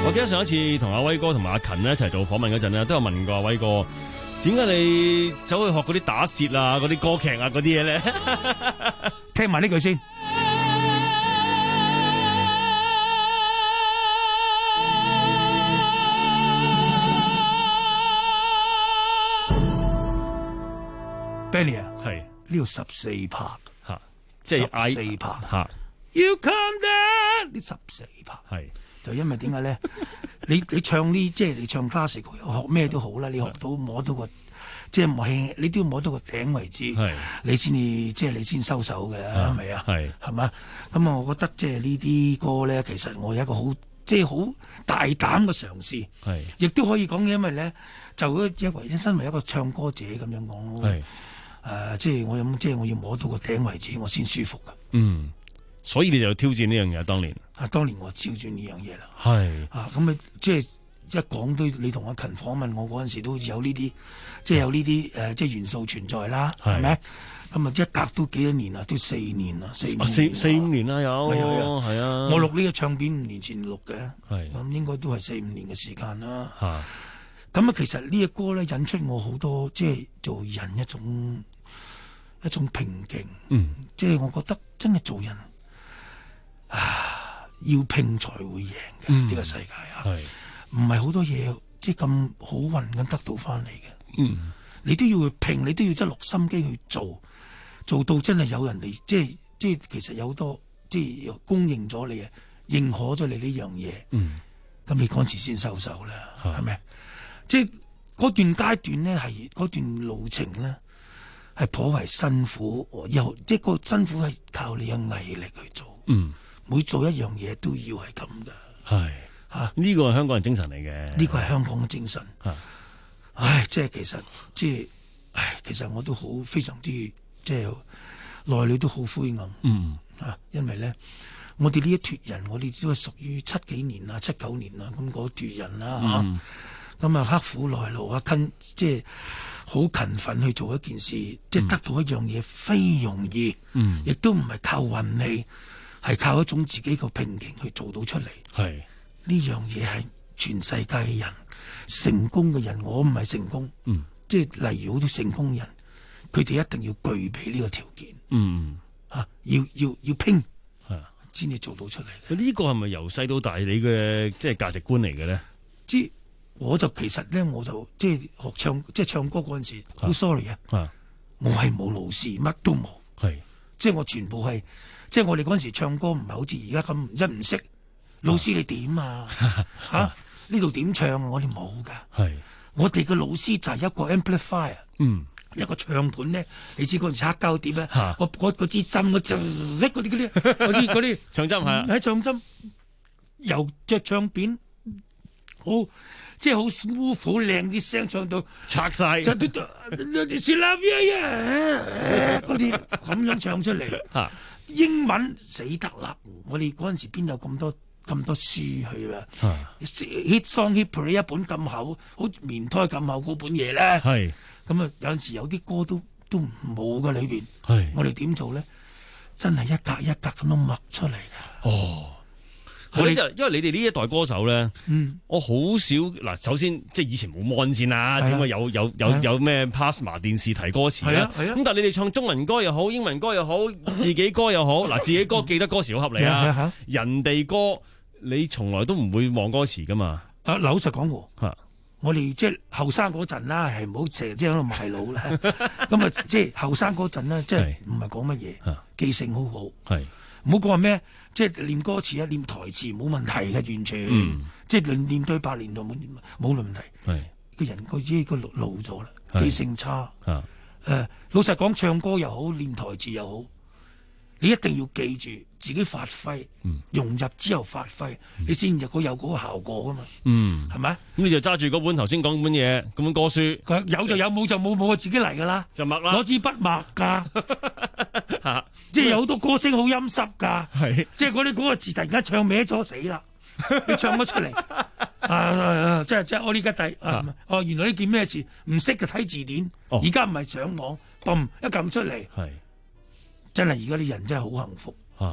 我記得上一次同阿威哥同埋阿勤咧一齊做訪問嗰陣咧，都有問過阿威哥，點解你走去學嗰啲打舌啊、嗰啲歌劇啊嗰啲嘢咧？ 聽埋呢句先。Benny 啊， 係呢度十四拍嚇，即係十四拍嚇。 You come down 呢十四拍係， 就因為點解咧？你你唱呢即係你唱 classic 學咩都好啦，你學到摸到個即係摸起，你都要摸到個頂為止，你先至即係你先收手嘅，係咪啊？係係嘛？咁啊，我覺得即係呢啲歌咧，其實我有一個好即係好大膽嘅嘗試，係亦都可以講嘅，因為咧就一為身為一個唱歌者咁樣講咯。誒、呃，即係我有即係我要摸到個頂為止，我先舒服噶。 嗯，所以你就挑戰呢樣嘢，當年啊，當年我挑戰呢樣嘢啦。 係啊，咁啊，即係一講都你同阿勤訪問我嗰陣時，都好似有呢啲，即係有呢啲誒，即係元素存在啦，係咪？咁啊，一隔都幾多年啦，都四年啦，四五年四四五年啦，有係啊， 係啊。 我錄呢個唱片五年前錄嘅， 係咁應該都係四五年嘅時間啦。 嚇咁啊，其實呢個歌咧引出我好多，即係做人一種一種平靜。 嗯， 即係我覺得真係做人啊，要拼才會贏嘅呢、嗯、個世界啊，係唔係好多嘢即係咁好運咁得到翻嚟嘅？嗯，你都要去拼，你都要真落心機去做，做到真係有人哋即係即係其實有好多即係公認咗你啊，認可咗你呢樣嘢。嗯，咁你嗰時先收手啦，係咪？即係嗰段階段咧，係嗰段路程咧，係頗為辛苦，又即係個辛苦係靠你嘅毅力去做。嗯，每做一樣嘢都要係咁噶。 係吓呢個係香港人精神嚟嘅， 呢個係香港嘅精神。唉，即係其實即係唉，其實我都好非常之即係內裏都好灰暗。嗯啊，因為咧，我哋呢一脫人，我哋都係屬於七幾年啊、七九年啊咁嗰脫人啦吓。嗯咁啊，刻苦耐勞啊，勤即係好勤奮去做一件事，嗯、即係得到一樣嘢，非容易，嗯，亦都唔係靠運氣，係靠一種自己個拼勁去做到出嚟。係呢樣嘢係全世界嘅人成功嘅人，我唔係成功，嗯，即係例如好多成功人，佢哋一定要具備呢個條件，嗯，啊，要要要拼，係先至做到出嚟嘅。 呢個係咪由細到大你嘅即係價值觀嚟嘅咧？ 即我就其實咧，我就即係學唱，即係唱歌嗰陣時，好 sorry 啊！我係冇老師，乜都冇，係即係我全部係，即係我哋嗰陣時唱歌唔係好似而家咁一唔識，老師你點啊？嚇呢度點唱啊？我哋冇㗎，係我哋嘅老師就係一個 amplifier，嗯，一個唱盤咧，你知嗰陣時黑膠碟咧，嗰嗰支針嗰啲嗰啲嗰啲嗰啲唱針係啊， 喺唱針由隻唱片好。即係好 smooth 好靚啲聲唱到拆晒， 就啲啲啦嗰啲咁樣唱出嚟。英文死得啦！我哋嗰陣時邊有咁多咁多書去啊 ？hit song hit parade 一本咁厚，好棉胎咁厚嗰本嘢咧。係咁啊！有陣時有啲歌都都冇嘅裏邊。係我哋點做咧？真係一格一格咁樣默出嚟嘅。哦。 我哋因為你哋呢一代歌手咧，嗯、我好少嗱。首先即係以前冇 mon 先啦，點解有有有有咩 Plasma 電視提歌詞咧？咁但係你哋唱中文歌又好，英文歌又好，自己歌又好，嗱自己歌記得歌詞好合理啊。人哋歌你從來都唔會忘歌詞噶嘛。 啊，老實講喎，我哋即係後生嗰陣啦，係唔好成日即係喺度賣老啦。咁啊，即係後生嗰陣咧，即係唔係講乜嘢，記性好好。係。唔好講話咩，即係念歌詞啊，念台詞冇問題嘅，完全，嗯、即係念念對白，念到冇冇問題。係個人個依個老咗啦，記性差。誒、啊呃，老實講，唱歌又好，念台詞又好，你一定要記住自己發揮，嗯、融入之後發揮，嗯、你先有個有嗰個效果噶嘛。嗯，係咪？咁你就揸住嗰本頭先講本嘢，咁本歌書， 有就有，冇就冇，冇自己嚟噶啦， 就默啦， 攞支筆默噶。即係有好多歌聲好陰濕噶，即係嗰啲嗰個字突然間唱歪咗死啦，你唱咗出嚟啊！即係即係我呢家第哦，原來呢件咩詞唔識嘅睇字典，而家唔係上網，嘣一撳出嚟，真係而家啲人真係好幸福啊！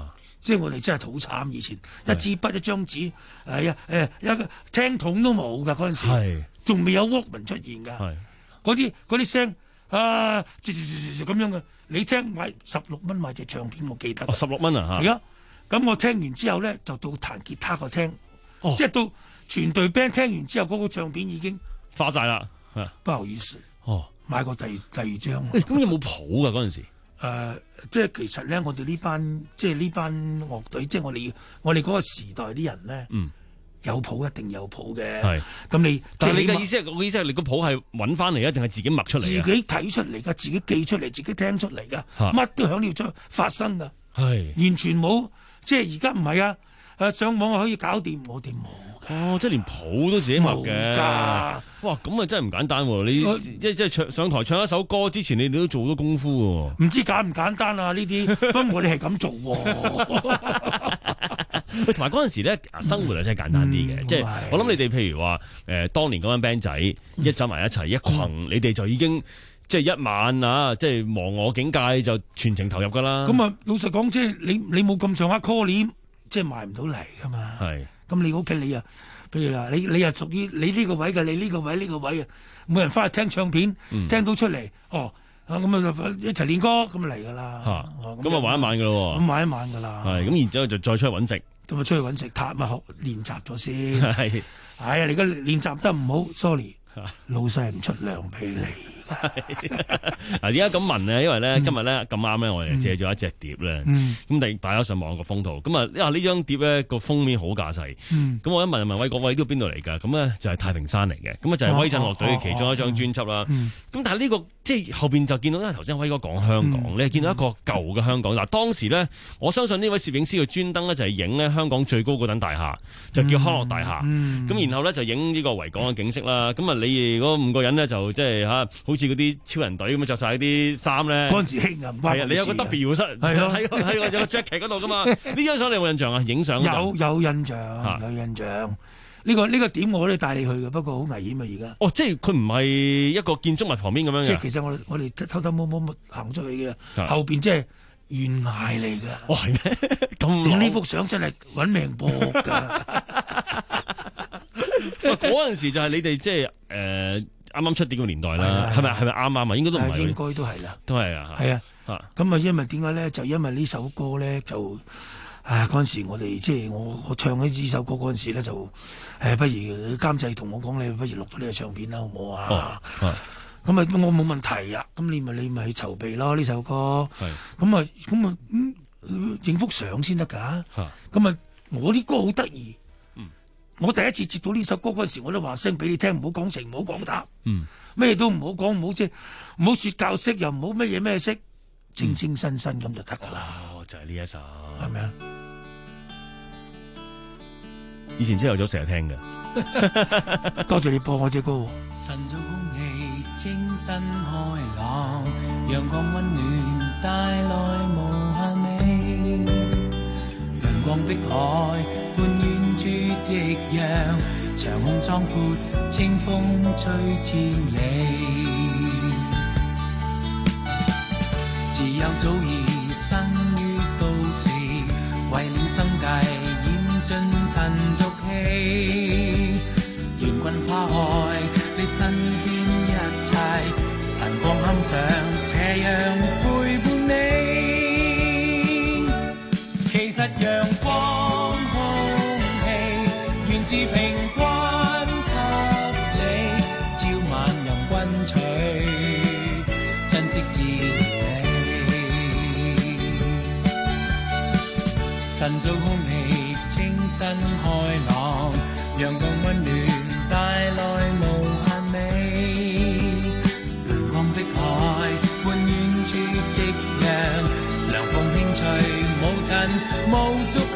即係我哋真係好慘，以前一支筆一張紙，係啊誒一個聽筒都冇㗎嗰陣時，仲未有 Walkman 出現㗎。嗰啲嗰啲聲啊，咁樣嘅，你聽買十六蚊買隻唱片，我記得。 十六蚊啊嚇！ 係啊，咁我聽完之後咧，就到彈吉他個聽，即係到全隊 band 聽完之後，嗰個唱片已經花晒啦。 不好意思， 哦， 買過第第二張。 咁有冇譜㗎嗰陣時？ 誒、呃，即係其實咧，我哋呢班即係呢班樂隊，即係我哋我哋嗰個時代啲人咧， 嗯， 有譜一定有譜嘅。 係， 咁你但係你嘅意思係，我意思係你個譜係揾翻嚟啊，定係自己默出嚟？ 自己睇出嚟㗎，自己記出嚟，自己聽出嚟㗎，乜都響呢度發生㗎。 係， 完全冇，即係而家唔係啊！誒，上網可以搞掂，我哋冇。 哦，即係連譜都自己默嘅。哇，咁啊真係唔簡單喎！你即即係唱上台唱一首歌之前，你哋都做咗功夫喎。 唔知簡唔簡單啊？呢啲，不過我哋係咁做喎。 喂，同埋嗰陣時咧，生活係真係簡單啲嘅。即係我諗你哋譬如話誒，當年嗰班 band 仔一走埋一齊一群，你哋就已經即係一晚啊，即係忘我境界就全程投入㗎啦。 咁啊，老實講，即係你你冇咁上下 call 鏈，即係賣唔到嚟㗎嘛。 係。咁你屋企你啊，譬如話你你又屬於你呢個位嘅，你呢個位呢個位啊，每人翻去聽唱片， 嗯、聽到出嚟，哦，咁啊一齊練歌咁嚟噶啦， 咁啊玩一晚噶咯， 咁玩一晚噶啦， 係咁然之後就再出去揾食， 咁啊出去揾食，塔咪學練習咗先， 係， 係啊，你而家練習得唔好 ，sorry，老細唔出糧俾你。 嗱，點解咁問呢？因為咧今日咧咁啱咧，我哋借咗一隻碟咧，咁第擺咗上網個封圖，咁啊，因為呢張碟咧個封面好架勢，咁我一問問威哥，喂，呢個邊度嚟㗎？咁咧就係太平山嚟嘅，咁啊就係威震樂隊嘅其中一張專輯啦。咁但係呢個即係後邊就見到，因為頭先威哥講香港，你係見到一個舊嘅香港。嗱，當時咧，我相信呢位攝影師嘅專登咧就係影咧香港最高嗰等大廈，就叫康樂大廈。咁然後咧就影呢個維港嘅景色啦。咁啊，你哋嗰五個人咧就即係嚇好似嗰啲超人隊咁啊，著曬啲衫咧。 嗰陣時興啊，唔關係啊，你有個 W 室，係咯，喺喺個有個 jacket 嗰度噶嘛。呢張相你有冇印象啊？影相有有印象，有印象。呢個呢個點我都帶你去嘅，不過好危險啊！而家哦，即係佢唔係一個建築物旁邊咁樣嘅。 即係其實我我哋偷偷摸摸行出去嘅，後邊即係懸崖嚟㗎。 哦，係咩？咁影呢幅相真係揾命搏㗎。 嗰陣時就係你哋即係誒。啱啱出碟個年代啦，係咪係咪啱啱啊？應該都唔係， 應該都係啦， 都係啊， 係啊，咁啊，因為點解咧？就因為呢首歌咧，就啊嗰陣時我哋即係我我唱呢首歌嗰陣時咧，就誒不如監製同我講，你不如錄咗呢個唱片啦，好唔好啊？咁啊，我冇問題啊，咁你咪你咪去籌備咯呢首歌，咁啊咁啊影幅相先得㗎，咁啊我啲歌好得意。我第一次接到呢首歌嗰陣時，我都話聲俾你聽，唔好講情，唔好講答，咩、嗯、都唔好講，唔好即係唔好說教式，又唔好乜嘢咩式，清清新新咁就得噶啦。 哦，就係、是、呢一首， 係咪啊？ 以前朝頭早成日聽嘅， 多謝你播我隻歌。 晨早空氣清新開朗，陽光溫暖帶來無限美，陽光碧海伴遠處夕陽，長空壯闊，清風吹千里。自幼早已生於都市，為了生計染盡塵俗氣。願君跨海，你身邊一切，晨光堪上，斜陽陪伴你。其實陽光空氣原是平均給你，朝晚任君取，珍惜自美。晨早空氣清新開朗，陽光溫暖帶來無限美。陽光的海伴遠處夕陽，涼風輕吹，無塵無俗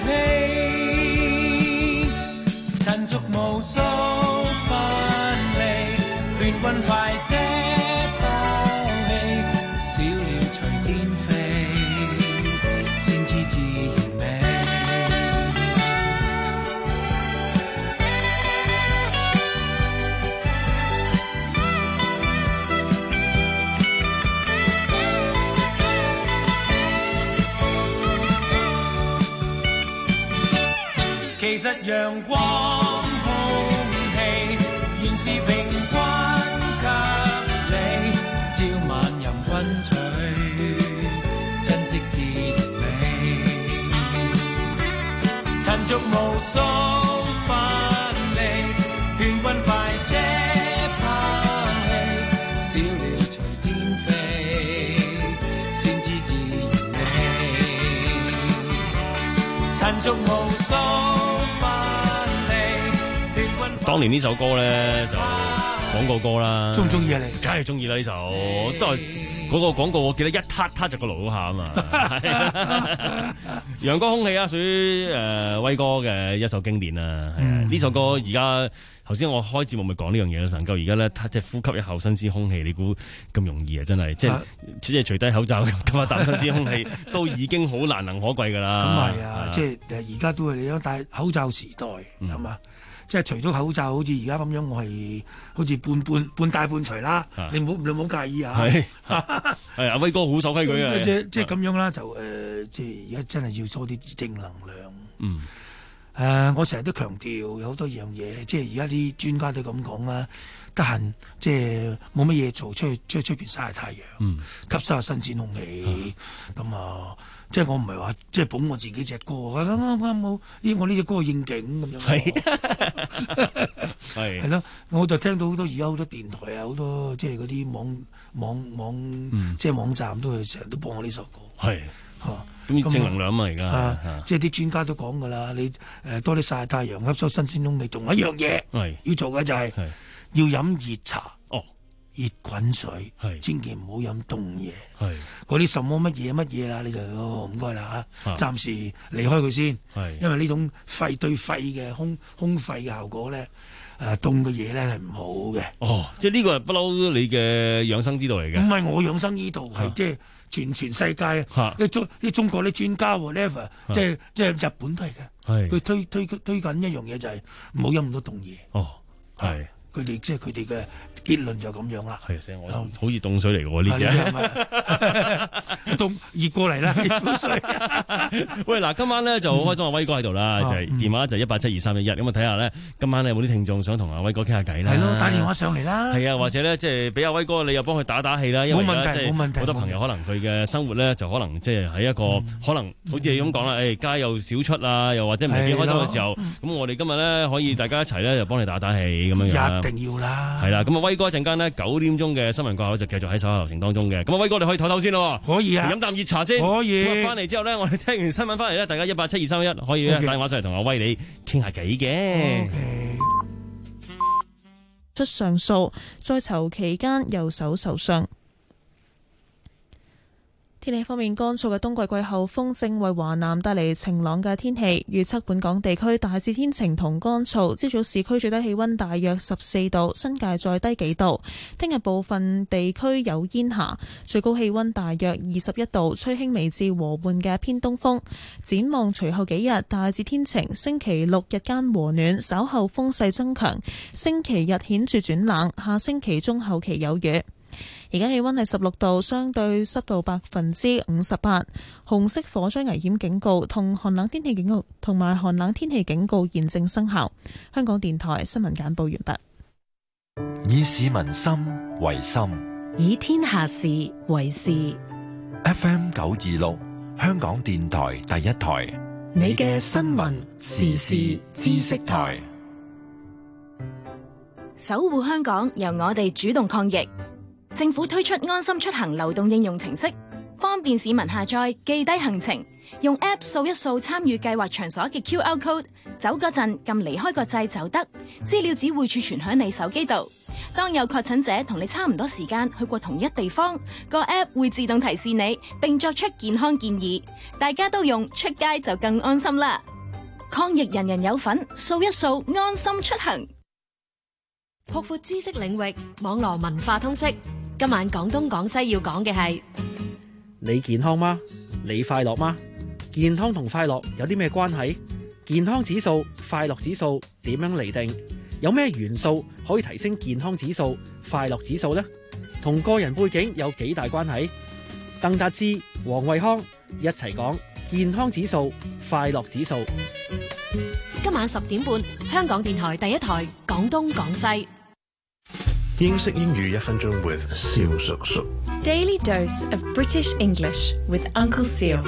氣，塵俗無數分離，願君快些拋棄，小鳥隨天飛，先知自然美。 實陽光空氣，原是平均給你，朝晚任君取，珍惜自然美。塵俗無數分離，勸君快些拋棄，小鳥隨天飛，先知自然美。塵俗無數分離，勸君。 當年呢首歌咧就廣告歌啦， 中唔中意啊你？ 梗係中意啦呢首，都係嗰個廣告我記得一撻撻就個爐都喊啊嘛。陽光空氣啊，屬於誒威哥嘅一首經典啊。係啊，呢首歌而家頭先我開節目咪講呢樣嘢咯，能夠而家咧即係呼吸一口新鮮空氣，你估咁容易啊？真係即係即係除低口罩吸一啖新鮮空氣，都已經好難能可貴㗎啦。 咁係啊，即係誒而家都係你講戴口罩時代係嘛？即係除咗口罩，好似而家咁樣，我係好似半半半戴半除啦。你唔好你唔好介意啊。係係阿威哥好守規矩嘅。 即即係咁樣啦，就誒、呃、即係而家真係要多啲正能量。 嗯。誒、 呃，我成日都強調有好多樣嘢，即係而家啲專家都咁講啦。得閒即係冇乜嘢做，出去出去出邊曬下太陽， 嗯、 吸收下新鮮空氣。咁、嗯、啊，即係我唔係話即係捧我自己隻歌，啱啱啱好，咦我呢隻歌應景咁樣。係係係咯，我就聽到好多而家好多電台啊，好多即係嗰啲網網網、嗯、即係網站都係成日都播我呢首歌。係嚇， 咁、啊、正能量嘛而家。 啊，即係啲專家都講㗎啦，你誒、呃、多啲曬太陽，吸收新鮮空氣，仲有一樣嘢要做嘅就係、是。要飲熱茶，哦，熱滾水，千祈唔好飲凍嘢。係嗰啲什麼乜嘢乜嘢啦，你就唔該啦嚇，暫時離開佢先。係因為呢種肺對肺嘅空空肺嘅效果咧，誒凍嘅嘢咧係唔好嘅。哦， 即係呢個係不嬲你嘅養生之道嚟嘅。 唔係我養生之道，係即係全全世界，啲中啲中國啲專家 whatever，即係即係日本都係嘅。係佢推推推緊一樣嘢就係唔好飲咁多凍嘢。哦，係。佢哋即係佢哋嘅結論就咁樣啦。係，成我好似凍水嚟嘅喎呢隻，凍熱過嚟啦，熱水。 喂，嗱，今晚咧就好開心，阿威哥喺度啦，就係電話就一八七二三一一，咁啊睇下咧，今晚咧有冇啲聽眾想同阿威哥傾下偈啦？ 係咯，打電話上嚟啦。 係啊，或者咧即係俾阿威哥，你又幫佢打打氣啦。冇問題，冇問題。好多朋友可能佢嘅生活咧就可能即係喺一個可能好似你咁講啦，誒街又少出啊，又或者唔係幾開心嘅時候，咁我哋今日咧可以大家一齊咧就幫你打打氣咁樣樣。 一定要啦， 係啦，咁啊威哥一陣間呢，九點鐘嘅新聞過後就繼續喺手下流程當中嘅，咁啊威哥你可以唞唞先咯， 可以啊， 飲啖熱茶先， 可以。 翻嚟之後呢，我哋聽完新聞翻嚟呢，大家一八七二三一一可以咧打電話上嚟同阿威你傾下偈嘅。 出上訴，在囚期間右手受傷。天氣方面，乾燥嘅冬季季候風正為華南帶嚟晴朗嘅天氣，預測本港地區大致天晴同乾燥。朝早市區最低氣溫大約十四度，新界再低幾度。聽日部分地區有煙霞，最高氣溫大約二十一度，吹輕微至和緩嘅偏東風。展望隨後幾日大致天晴，星期六日間和暖，稍後風勢增強。星期日顯著轉冷，下星期中後期有雨。而家氣溫係十六度，相對濕度百分之五十八。紅色火災危險警告同寒冷天氣警告同埋寒冷天氣警告現正生效。香港電台新聞簡報完畢。 以市民心為心， 以天下事為事。 F M 九二六，香港電台第一台， 你嘅新聞時事知識台。 守護香港，由我哋主動抗疫。政府推出安心出行流動應用程式，方便市民下載記低行程，用 App 掃一掃參與計劃場所嘅 Q R code， 走嗰陣撳離開個掣就得，資料只會儲存喺你手機度。當有確診者同你差唔多時間去過同一地方，個 App 會自動提示你，並作出健康建議。大家都用，出街就更安心啦！抗疫人人有份，掃一掃安心出行。 擴闊知識領域，網絡文化通識。今晚廣東廣西要講嘅係： 你健康嗎？你快樂嗎？健康同快樂有啲咩關係？健康指數、快樂指數點樣釐定？有咩元素可以提升健康指數、快樂指數呢？同個人背景有幾大關係？鄧達志、黃惠康一齊講健康指數、快樂指數。 今晚十點半，香港電台第一台廣東廣西。 英式英語一分鐘 with 蕭叔叔。 Daily dose of British English with Uncle Seal.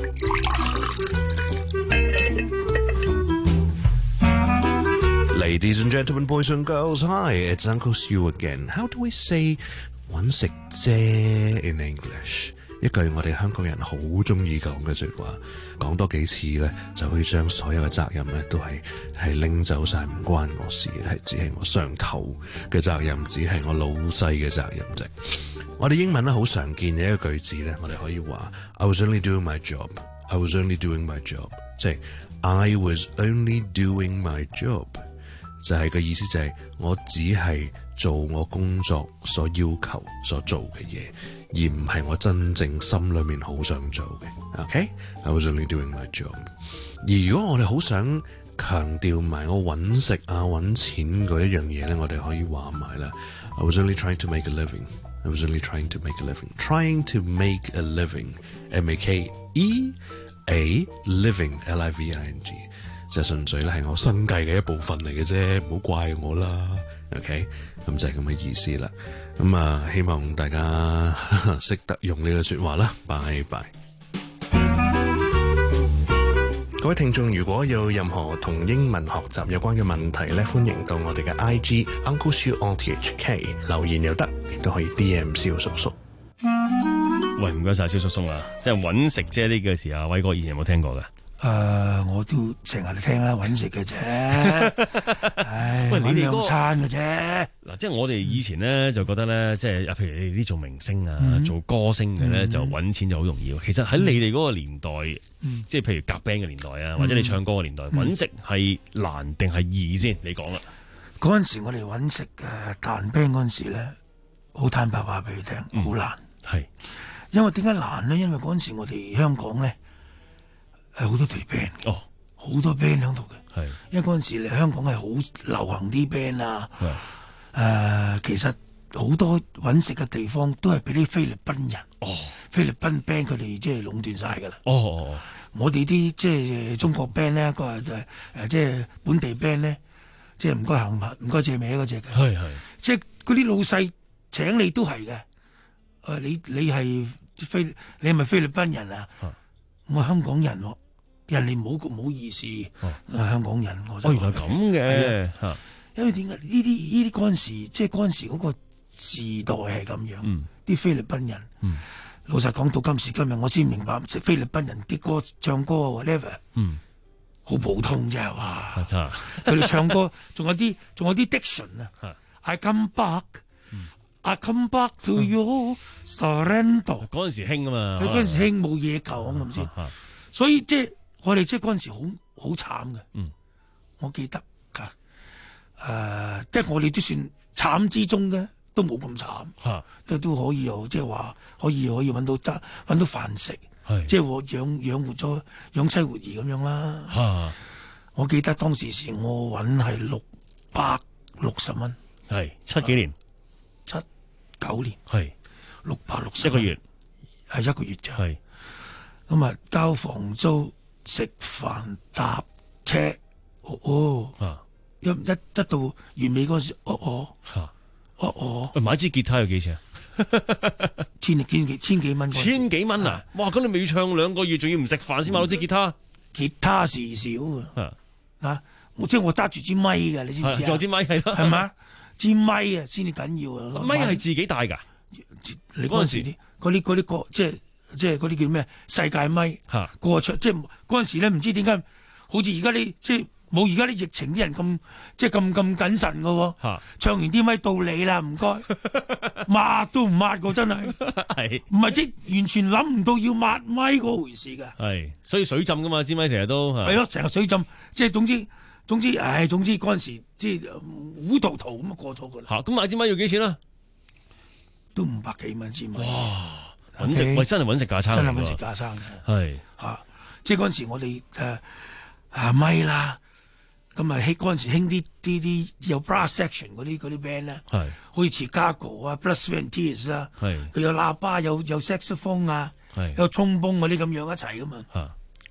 Ladies and gentlemen, boys and girls, hi, it's Uncle Seal again. How do we say 搵食啫 in English？ 一句我哋香港人好中意講嘅說話，講多幾次咧，就可以將所有嘅責任咧都係係拎走晒，唔關我事，係只係我上頭嘅責任，只係我老細嘅責任啫。我哋英文咧好常見嘅一個句子咧，我哋可以話 I was only doing my job. I was only doing my job. 即係 I was only doing my job， 就係個意思就係我只係做我工作所要求所做嘅嘢，而唔係我真正心裏面好想做嘅。OK， I was only doing my job。而如果我哋好想強調埋我揾食啊揾錢嗰一樣嘢咧，我哋可以話埋啦 I was only trying to make a living。I was only trying to make a living. Trying to make a living. M A K E A living. L I V I N G。就純粹咧係我生計嘅一部分嚟嘅啫，唔好怪我啦。OK， 咁就係咁嘅意思啦。咁啊，希望大家識得用呢個說話啦。拜拜。各位聽眾，如果有任何同英文學習有關嘅問題咧，歡迎到我哋嘅 I G Uncle Siu R T H K 留言又得，亦都可以 D M 蕭叔叔。 喂，唔該晒蕭叔叔啊！即係揾食啫呢個時候，偉哥以前有冇聽過㗎？ 誒、呃，我都成日聽啦，揾食嘅啫。唉， 喂，你哋兩餐嘅啫。 嗱，即係我哋以前咧就覺得咧，即係譬如你哋啲做明星啊、 嗯、 做歌星嘅咧，就揾錢就好容易。其實喺你哋嗰個年代， 嗯、 即係譬如夾 band 嘅年代啊，或者你唱歌嘅年代，揾、嗯、食係難定係易先？你講啦。 嗰陣時我哋揾食嘅彈 band 嗰陣時咧，好坦白話俾你聽，好、嗯、難。 係， 因為點解難咧？因為嗰陣時我哋香港咧。係好多隊 band， 哦， 好多 band 喺度嘅。 係， 因為嗰陣時嚟香港係好流行啲 band 啊。誒、呃，其實好多揾食嘅地方都係俾啲菲律賓人。哦，菲律賓 band 佢哋即係壟斷晒㗎啦。 哦哦， 我哋啲即係中國 band 咧，個就係誒即係本地 band 咧，即係唔該行唔該借名嗰隻嘅。係係，即係嗰啲老細請你都係嘅。誒、呃，你你係菲你係咪菲律賓人啊？啊我香港人喎。人哋唔好唔好意思，哦啊、香港人我就哦原來咁嘅， 啊、因為點解呢啲呢啲嗰陣時，即係嗰陣時嗰個時代係咁樣，啲、嗯、菲律賓人，嗯、老實講到今時今日，我先明白，即菲律賓人啲歌唱歌 whatever，好、嗯、普通啫，哇！佢、啊、哋唱歌仲有啲仲有啲 diction 啊 ，I come back，I、嗯、come back to you surrender， 嗰陣時興啊嘛， 佢嗰陣時興冇嘢講咁先，所以即係。我哋即係嗰陣時好好慘嘅，嗯，我記得㗎，誒、呃，即係我哋都算慘之中嘅，都冇咁慘，嚇，都都可以有即係話可以可以揾到揸揾到飯食，係，即係我養養活咗養妻活兒咁樣啦，嚇，我記得當時時我揾係六百六十蚊， 係七幾年， 七九年， 係六百六十一個月， 係一個月咋，係，咁啊交房租。食飯搭車，哦哦，啊、一一一到完美嗰時，哦哦，啊、哦哦， 買支吉他有幾錢啊？ 千千幾千幾蚊， 千幾蚊啊！哇，咁你咪要唱兩個月，仲要唔食飯先買到支吉他？ 嗯、吉他事少啊，啊，我即係我揸住支咪㗎，你知唔知啊？ 仲有支咪係咯， 係嘛？支咪啊，先至緊要啊！ 咪係自己帶㗎？ 你嗰陣時啲嗰啲嗰啲歌即係。即係嗰啲叫咩世界咪過出，即係嗰陣時咧，唔知點解好似而家啲即係冇而家啲疫情啲人咁即係咁咁謹慎噶喎。唱完啲咪到你啦，唔該，抹都唔抹過，真係係唔係即完全諗唔到要抹咪嗰回事噶。 係所以水浸噶嘛，支咪成日都係咯，成日水浸，即係總之總之，唉，總之嗰陣時即係糊塗塗咁啊過咗噶啦。 吓，咁買支咪要幾錢啊？ 都五百幾蚊支咪。 揾食喂、okay，真係揾食架撐， 真係揾食架撐嘅。係嚇、啊，即係嗰陣時我哋誒啊咪啦，咁啊興嗰陣時興啲啲啲有 brass section 嗰啲嗰啲 band 咧，係好似 Chicago 啊 Blood Sweat and Tears 啊，係佢有喇叭有有 saxophone 啊，係有衝鋒嗰啲咁樣一齊噶嘛。嚇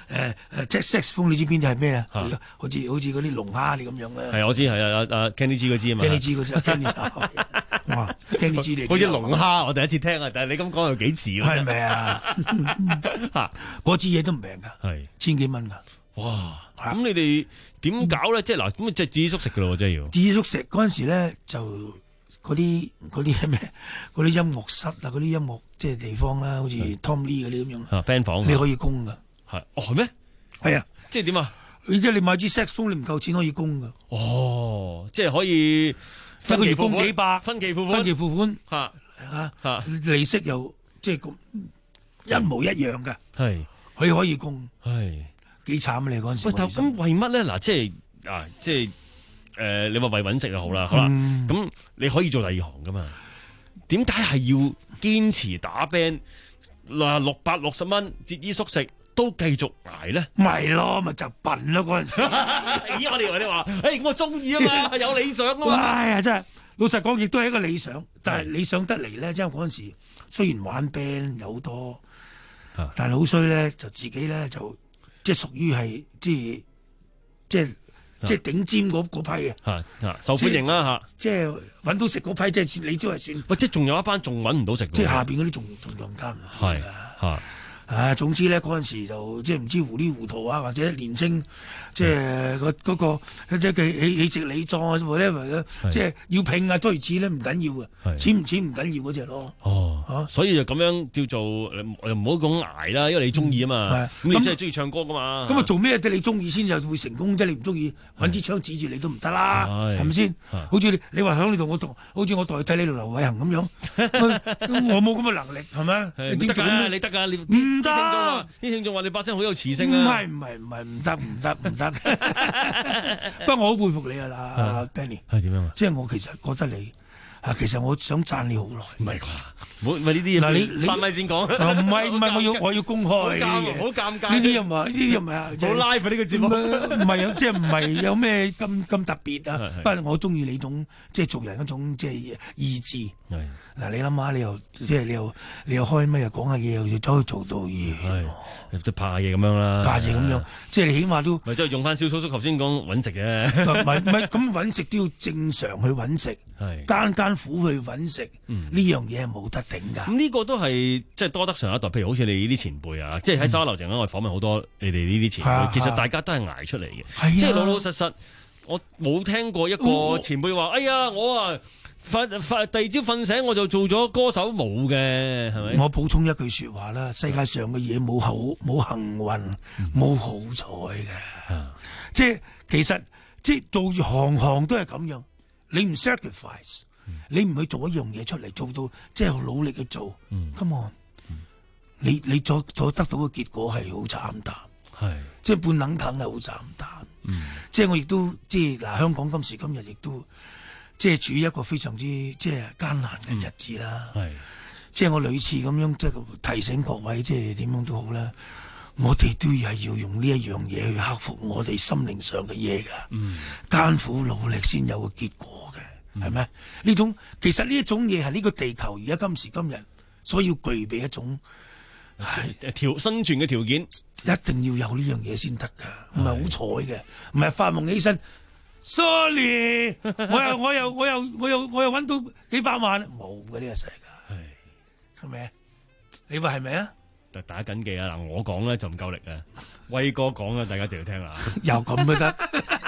誒誒即係 saxophone，你知邊啲係咩啊？好似好似嗰啲龍蝦你咁樣咧。 係我知係啊啊啊 Kenny G 嗰支啊嘛。 Kenny G 嗰支 ，Kenny 哇 Kenny G 你好似龍蝦，我第一次聽啊！但係你咁講又幾似喎。 係咪啊？嗰支嘢都唔平㗎， 係千幾蚊㗎。 哇！咁你哋點搞咧？即係嗱，咁即係自己宿食㗎咯，真係要。 自己宿食嗰陣時咧，就嗰啲嗰啲咩？嗰啲音樂室啊，嗰啲音樂即係地方啦，好似 Tom Lee 嗰啲咁樣。 啊 band 房你可以供㗎。 係哦，係咩？ 係啊， 即係點啊？ 即係你買支 saxophone，你唔夠錢可以供㗎。 哦，即係可以分期供幾百， 分期付款， 分期付款嚇嚇嚇， 利息又即係咁一模一樣㗎。係，佢可以供。 係。 幾慘啊！你嗰陣時， 喂，但咁為乜咧？嗱，即係啊，即係誒、呃，你話為揾食就好啦，好啦，咁、嗯、你可以做第二行噶嘛？點解係要堅持打 band 嗱六百六十蚊節衣縮食都繼續捱咧？ 咪咯，咪就笨咯嗰陣時。 咦？我哋以為你話，誒、欸，我中意啊嘛，有理想啊嘛。 哎呀，真係老實講，亦都係一個理想，但係理想得嚟咧，因為嗰陣時雖然玩 band 有好多，但係好衰咧，就自己咧就。即係屬於係即係即係即係頂尖嗰嗰批啊！ 嚇受歡迎啦嚇！ 即係揾到食嗰批，即係你都係算。 喂，即係仲有一班仲揾唔到食。 即係下邊嗰啲仲仲更加唔係嚇。 啊，總之咧嗰陣時就即係唔知糊裡糊塗啊，或者年青，即係嗰嗰個即係起起直理裝啊，whatever 即係要拼啊，諸如此咧唔緊要啊，錢唔錢唔緊要嗰隻咯。 哦，啊、所以就咁樣叫做又唔好講捱啦，因為你中意啊嘛，咁、嗯、你真係中意唱歌噶嘛。咁啊做咩得你中意先就會成功啫？你唔中意揾支槍指住你都唔得啦，係咪先？好似你你話響呢度我同，好似我代替你劉偉恒咁樣，我冇咁嘅能力係咪？你點做咁？你得㗎，你。唔得，啲聽眾話你把聲好有磁性啊！ 唔係唔係唔係唔得唔得唔得，不過我好佩服你啊啦 ，Benny。 係點樣啊？ 即係我其實覺得你啊，其實我想讚你好耐。 唔係啩？唔係呢啲嘢。嗱你翻咪先講。 唔係唔係，我要我要公開呢啲嘢。 好尷尬。 呢啲又唔係呢啲又唔係。 好 live 呢個節目。 唔係即係唔係有咩咁咁特別啊？不過我中意你種即係做人嗰種即係意志。係。嗱，你諗下，你又即係你又你又開咩又講下嘢，又要走去做到嘢， 即係拍下嘢咁樣啦， 拍嘢咁樣，即係你起碼都咪即係用翻蕭叔叔頭先講揾食嘅， 唔係唔係咁揾食都要正常去揾食，艱艱苦去揾食，呢樣嘢係冇得頂㗎。 咁呢個都係即係多得上一代，譬如好似你呢啲前輩啊，即係喺沙樓陣間我哋訪問好多你哋呢啲前輩，其實大家都係捱出嚟嘅，即係老老實實，我冇聽過一個前輩話：哎呀，我啊〜發發第二朝瞓醒我就做咗歌手，冇嘅，係咪？ 我補充一句說話啦，世界上嘅嘢冇好冇幸運冇好彩嘅，嗯、即係其實即係做行行都係咁樣，你唔 sacrifice，、嗯、你唔去做一樣嘢出嚟，做到即係努力去做，嗯、come on，、嗯、你你所所得到嘅結果係好慘淡，係即係半冷淡係好慘淡，嗯、即係我亦都即係嗱，香港今時今日亦都。即係處於一個非常之即係艱難嘅日子啦，嗯、即係我屢次咁樣即係提醒各位，即係點樣都好啦，我哋都係要用呢一樣嘢去克服我哋心靈上嘅嘢噶，嗯、艱苦努力先有個結果嘅，係咪、嗯？呢種其實呢一種嘢係呢個地球而家今時今日所要具備一種條生存嘅條件， 一定要有呢樣嘢先得噶，唔係好彩嘅，唔係發夢起身。Sorry，我又我又我又我又我又揾到幾百萬，冇嘅呢個世界，係係咪？你話係咪啊？ 但大家緊記啊！嗱，我講咧就唔夠力啊，威哥講啊，大家一定要聽啦。 又咁都得？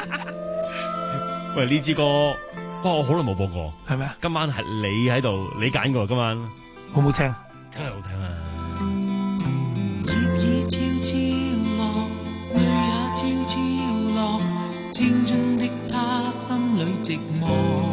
喂，呢支歌，哇，我好耐冇播過， 係咪啊？ 今晚係你喺度，你揀過今晚， 好唔好聽？ 梗係好聽啊！ 葉已悄悄落，淚也悄悄落，青春的他心裏寂寞，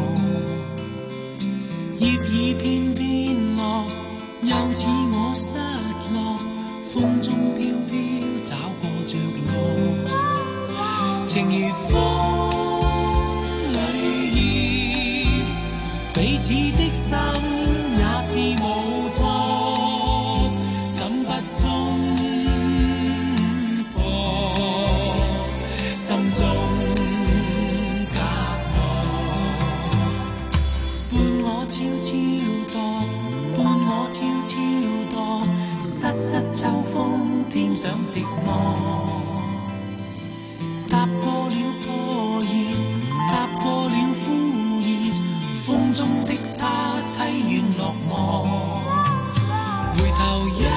葉已偏偏落，又似我失落，風中飄飄找過着落，情如風裏意，彼此的心也是無助，怎不衝破心中悄悄墮，伴我悄悄墮， 瑟瑟秋風，添上寂寞。踏過了破葉，踏過了枯葉，風中的他凄怨落寞。回頭一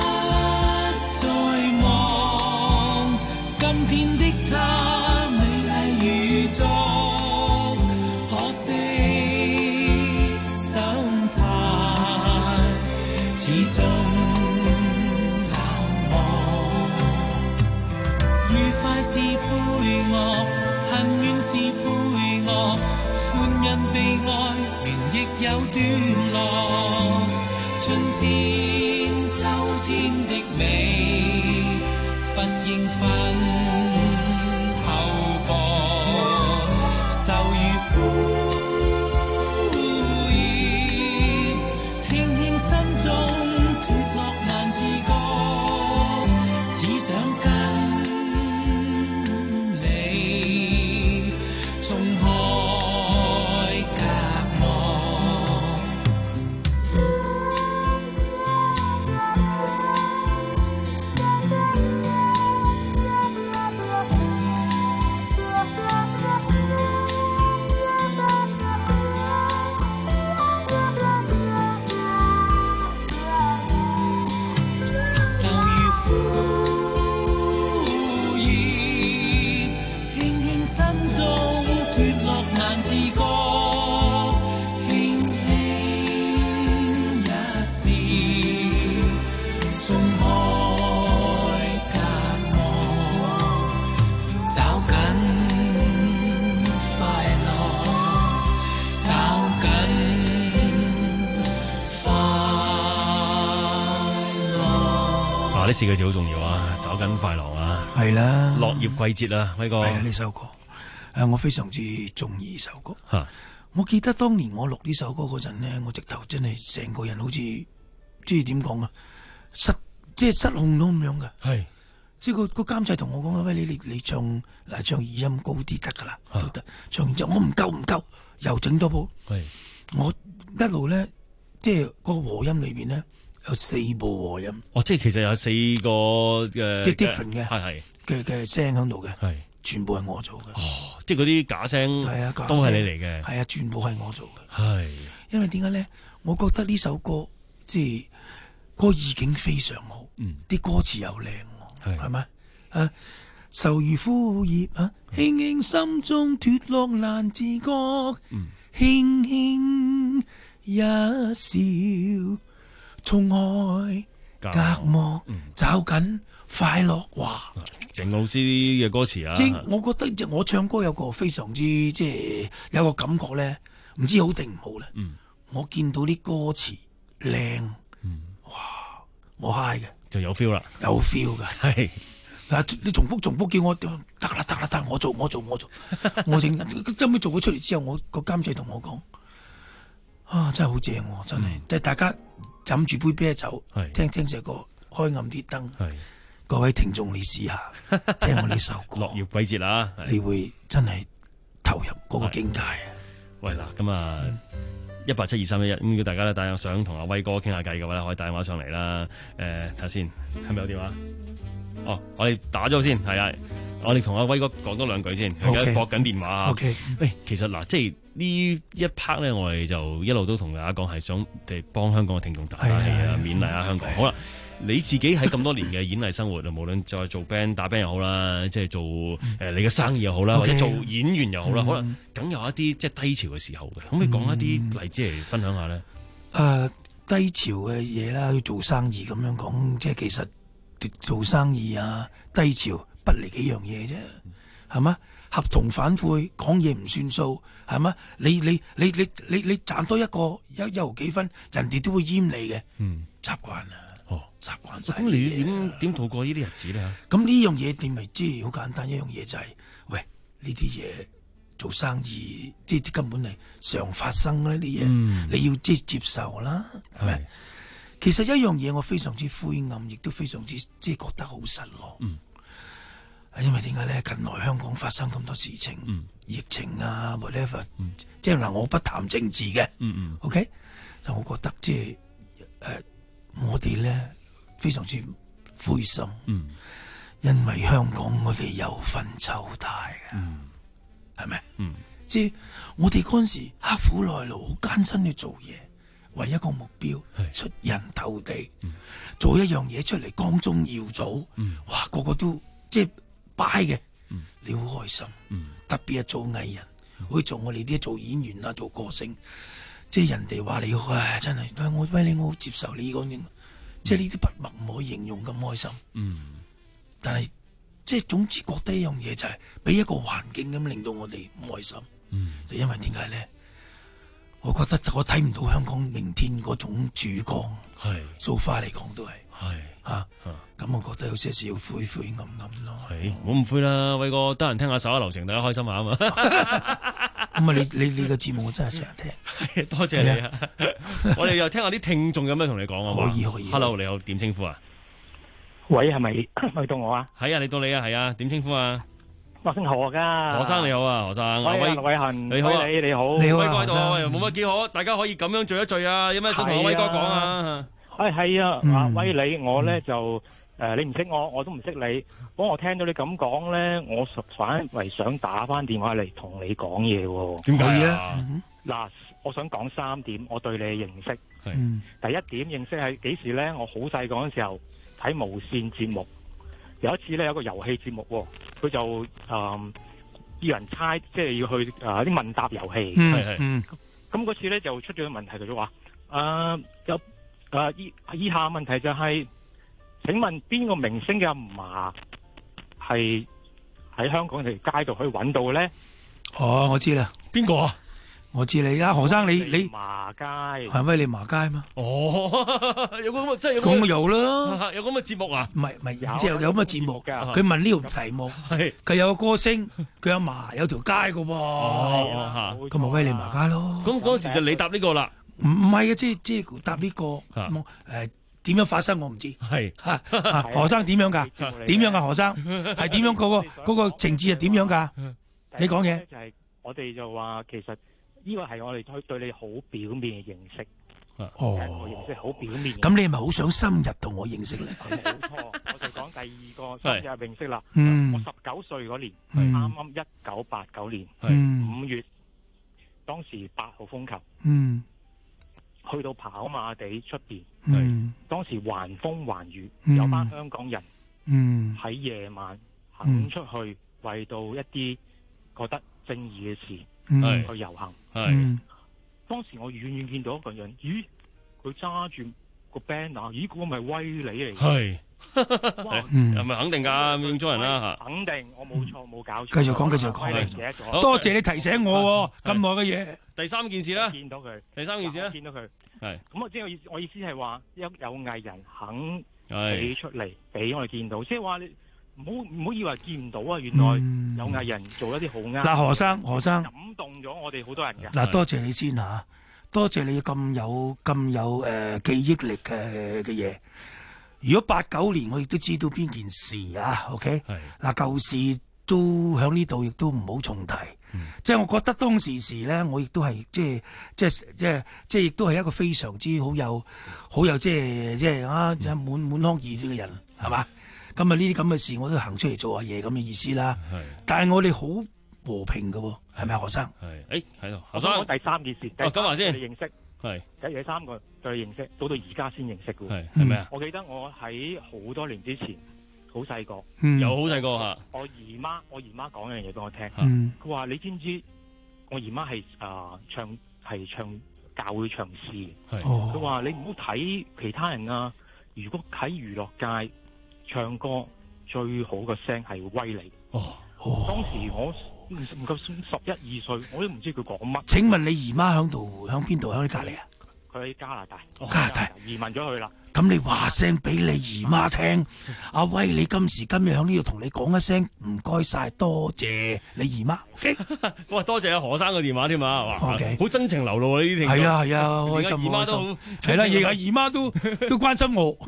再望，今天的他美麗如昨，可惜想他始終冷漠。愉快是配樂，恨怨是配樂，歡欣悲哀原亦有段落。春天秋天的美，不應分厚薄，愁如枯葉，輕輕心中脫落難自覺，只想跟你衝開隔膜。 呢四個字好重要啊！找緊快樂啊， 係啦， 落葉季節啊，威哥。 係啊，呢首歌，誒，我非常之中意呢首歌。 嚇！ 我記得當年我錄呢首歌嗰陣咧，我直頭真係成個人好似，即係點講啊，失即係失控咗咁樣嘅。 係， 即係個個監製同我講：喂，你你你唱嗱唱語音高啲得㗎啦，都得。唱完之後我唔夠唔夠，又整多鋪。 係， 我一路咧，即係個和音裏邊咧。有四部和音， 哦，即係其實有四個嘅嘅 different 嘅， 係係嘅嘅聲喺度嘅， 係全部係我做嘅。 哦，即係嗰啲假聲，係啊，都係你嚟嘅， 係啊，全部係我做嘅。 係， 因為點解咧？我覺得呢首歌即係個意境非常好，嗯，啲歌詞又靚，係係咪啊？愁如枯葉啊，輕輕心中脫落難自覺，嗯，輕輕一笑。衝開隔膜，找緊快樂。哇！ 鄭老師嘅歌詞啊， 即係我覺得，我唱歌有個非常之即係有個感覺咧，唔知好定唔好咧。嗯，我見到啲歌詞靚，嗯，哇，我 high 嘅， 就有 feel 啦， 有 feel 嘅， 係。 嗱，你重複重複叫我得啦得啦得，我做我做我做，我整，後尾做咗出嚟之後，我個監製同我講，啊，真係好正喎，真係，即係大家。飲住杯啤酒，聽聽隻歌，開暗啲燈。各位聽眾，你試下聽我呢首歌。 落葉季節啊， 你會真係投入嗰個境界。 喂嗱，咁啊，一八七二三一一，咁如果大家咧，大家想同阿威哥傾下偈嘅話咧，可以打電話上嚟啦。誒，睇下先，係咪有電話？哦，我哋打咗先，係啊，我哋同阿威哥講多兩句先，而家駁緊電話啊。 OK， 喂，其實嗱，即係。呢一 part 咧，我哋就一路都同大家講係想誒幫香港嘅聽眾打打氣啊，勉勵下香港。好啦，你自己喺咁多年嘅演藝生活啊，無論再做 band 打 band 又好啦，即係做誒你嘅生意又好啦，或者做演員又好啦，可能梗有一啲即係低潮嘅時候嘅。可唔可以講一啲例子嚟分享下咧？ 誒，低潮嘅嘢啦，要做生意咁樣講，即係其實做生意啊，低潮不離幾樣嘢啫，係嘛？合同反悔，講嘢唔算數，係嘛？你你你你你你賺多一個一一毫幾分，人哋都會閹你嘅。嗯，習慣啦。哦，習慣晒。 咁你點點度過呢啲日子咧？ 咁呢樣嘢你咪知好簡單，一樣嘢就係、是，喂呢啲嘢做生意，即係根本係常發生呢啲嘢，嗯、你要即係接受啦，係咪？其實一樣嘢我非常之灰暗，亦都非常之即係覺得好失落。嗯。因為點解咧？近來香港發生咁多事情，嗯、疫情啊，whatever，、嗯、即係嗱，我不談政治嘅、嗯嗯、，OK，就我覺得即係誒、呃，我哋咧非常之灰心。 嗯， 因為香港我哋有份湊大嘅，係咪？ 嗯， 即係我哋嗰陣時刻苦耐勞，好艱辛去做嘢，為一個目標出人頭地， 嗯、 做一樣嘢出嚟光宗耀祖， 嗯、 哇個個都即係 buy 嘅， 嗯、 你好開心。 嗯、 特別係做藝人，好似做我哋啲做演員啊，做歌星，即係人哋話你好，唉真係，我喂你我好接受你講嘢，即係呢啲筆墨唔可以形容咁開心。 嗯， 但係即係總之覺得一樣嘢就係俾一個環境咁令到我哋唔開心。 嗯， 就因為點解咧？我覺得我睇唔到香港明天嗰種曙光。 係 so far嚟講都係。 係啊，咁我覺得有些少灰灰暗暗咯。 係，唔好咁灰啦，偉哥，得閒聽下手下留情，大家開心下啊嘛。 咁啊，你你你個節目我真係成日聽， 多謝你啊！我哋又聽下啲聽眾有咩同你講啊？ 可以可以。 Hello，你好，點稱呼啊？ 喂，係咪去到我啊？ 係啊，你到你啊，係啊，點稱呼啊？ 我姓何噶。 何生你好啊，何生。 喂，陸偉恒， 你好啊， 你你好。 你好啊，威哥喺度，喂，冇乜幾好，大家可以咁樣聚一聚啊！有咩想同阿威哥講啊？ 係係啊，啊威你，我咧就誒，你唔識我，我都唔識你。不過我聽到你咁講咧，我反為想打翻電話嚟同你講嘢喎。 點解啊？ 嗱，我想講三點，我對你嘅認識。 係。 第一點認識係幾時咧？我好細個嗰陣時候睇無線節目，有一次咧有個遊戲節目，佢就誒、呃、要人猜，即係要去誒啲問答遊戲。 係係。 嗯。咁嗰次咧就出咗個問題，佢就話誒有。誒、呃，以以下問題就係、是，請問邊個明星嘅阿嫲係喺香港條街度可以揾到咧？ 哦，我知啦， 邊個啊？ 我知你啊，何生你你麻街係咪你麻街嘛？ 哦，有咁嘅真係咁有啦， 有咁嘅節目啊？ 唔係唔係，即係有咁嘅節目噶。佢問呢條題目， 係佢有個歌星，佢阿嫲有條街噶喎。 哦， 咁咪威你麻街咯。 咁嗰時就你答呢個啦。 唔唔係啊，即係即係答呢個誒點樣發生我唔知。 係何生點樣噶？點樣啊？何生係點樣嗰個嗰個情節係點樣噶？你講嘢就係我哋就話其實呢個係我哋對對你好表面嘅認識。 哦， 我認識好表面。 咁你係咪好想深入同我認識咧？ 冇錯，我就講第二個深入認識啦。 嗯， 我十九歲嗰年，啱啱一九八九年五月，當時八號風球。 嗯。 去到跑馬地出邊， 嗯、 當時橫風橫雨， 嗯、 有班香港人喺夜、嗯、晚肯出去，為到一啲覺得正義嘅事、嗯、去遊行。 嗯、 當時我遠遠見到一個人，咦，佢揸住個 banner， 咦，嗰個咪威利嚟嘅？係， 係咪肯定㗎？應咗人啦嚇。 肯定，我冇錯冇搞錯。 繼續講，繼續講。多謝你提醒我咁耐嘅嘢。 第三件事啦， 見到佢。第三件事啦， 見到佢。 係。咁我即係我意我意思係話，有有藝人肯俾出嚟俾我哋見到，即係話你唔好唔好以為見唔到啊！原來有藝人做一啲好啱。 嗱，何生何生感動咗我哋好多人㗎。 嗱，多謝你先嚇，多謝你咁有咁有誒記憶力嘅嘅嘢。如果八九年我亦都知道邊件事啊 ，OK？ 嗱，舊事都喺呢度，亦都唔好重提。嗯、即係我覺得當時時咧，我亦都係即係即係即係即係亦都係一個非常之好有好有即係即係啊，即係滿滿腔熱血嘅人，係嘛？咁啊呢啲咁嘅事我都行出嚟做下嘢咁嘅意思啦。但係我哋好和平嘅，係咪何生？ 係，誒喺度。 我講第三件事，第三件事你認識。 係， 第第三個對你認識，到到而家先認識嘅。 係，係咩啊？ 我記得我喺好多年之前，好細個， 有好細個吓。 我姨媽，我姨媽講一樣嘢俾我聽。佢、 嗯、 話你知唔知？我姨媽係啊唱係唱教會唱詩嘅。佢話你唔好睇其他人啊，如果喺娛樂界唱歌最好嘅聲係威利。 哦， 當時我。唔唔夠十一二歲，我都唔知佢講乜。 請問你姨媽響度，響邊度？響你隔籬啊？ 佢喺加拿大。 加拿大移民咗去啦。 咁你話聲俾你姨媽聽，阿威，你今時今日響呢度同你講一聲，唔該晒，多謝你姨媽。OK， 哇，多謝阿何生個電話添啊，哇 ，OK， 好真情流露啊呢啲。 係啊係啊，開心姨媽都係啦，而家姨媽都都關心我。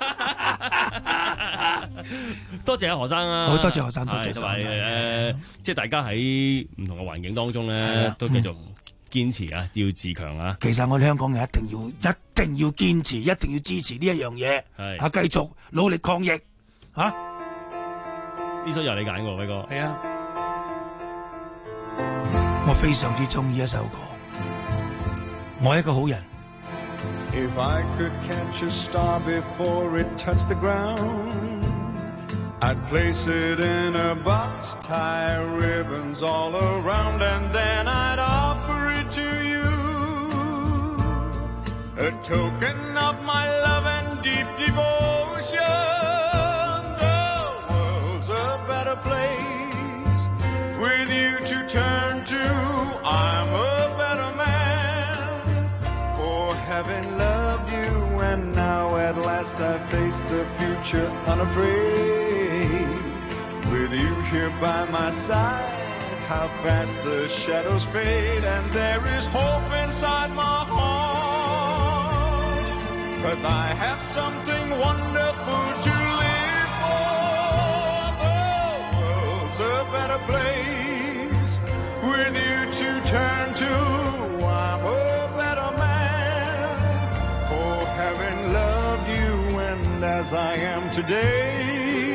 多謝阿何生啊， 好多謝何生，多謝同埋誒，即係大家喺唔同嘅環境當中咧，都繼續堅持啊，要自強啊。 其實我哋香港人一定要一定要堅持，一定要支持呢一樣嘢。 係啊，繼續努力抗疫啊！ 呢首又係你揀嘅，輝哥。 係啊，我非常之中意一首歌。我係一個好人。 If I could catch a star before it touched the ground, I'd place it in a box, tie ribbons all around, and then I'd offer it to you, a token of my love and deep devotion. The world's a better place with you to turn to. I'm a better man for having loved you, and now at last I face the future unafraid. With you here by my side, how fast the shadows fade, and there is hope inside my heart, 'cause I have something wonderful to live for. The world's a better place with you to turn to. I'm a better man for having loved you, and as I am today,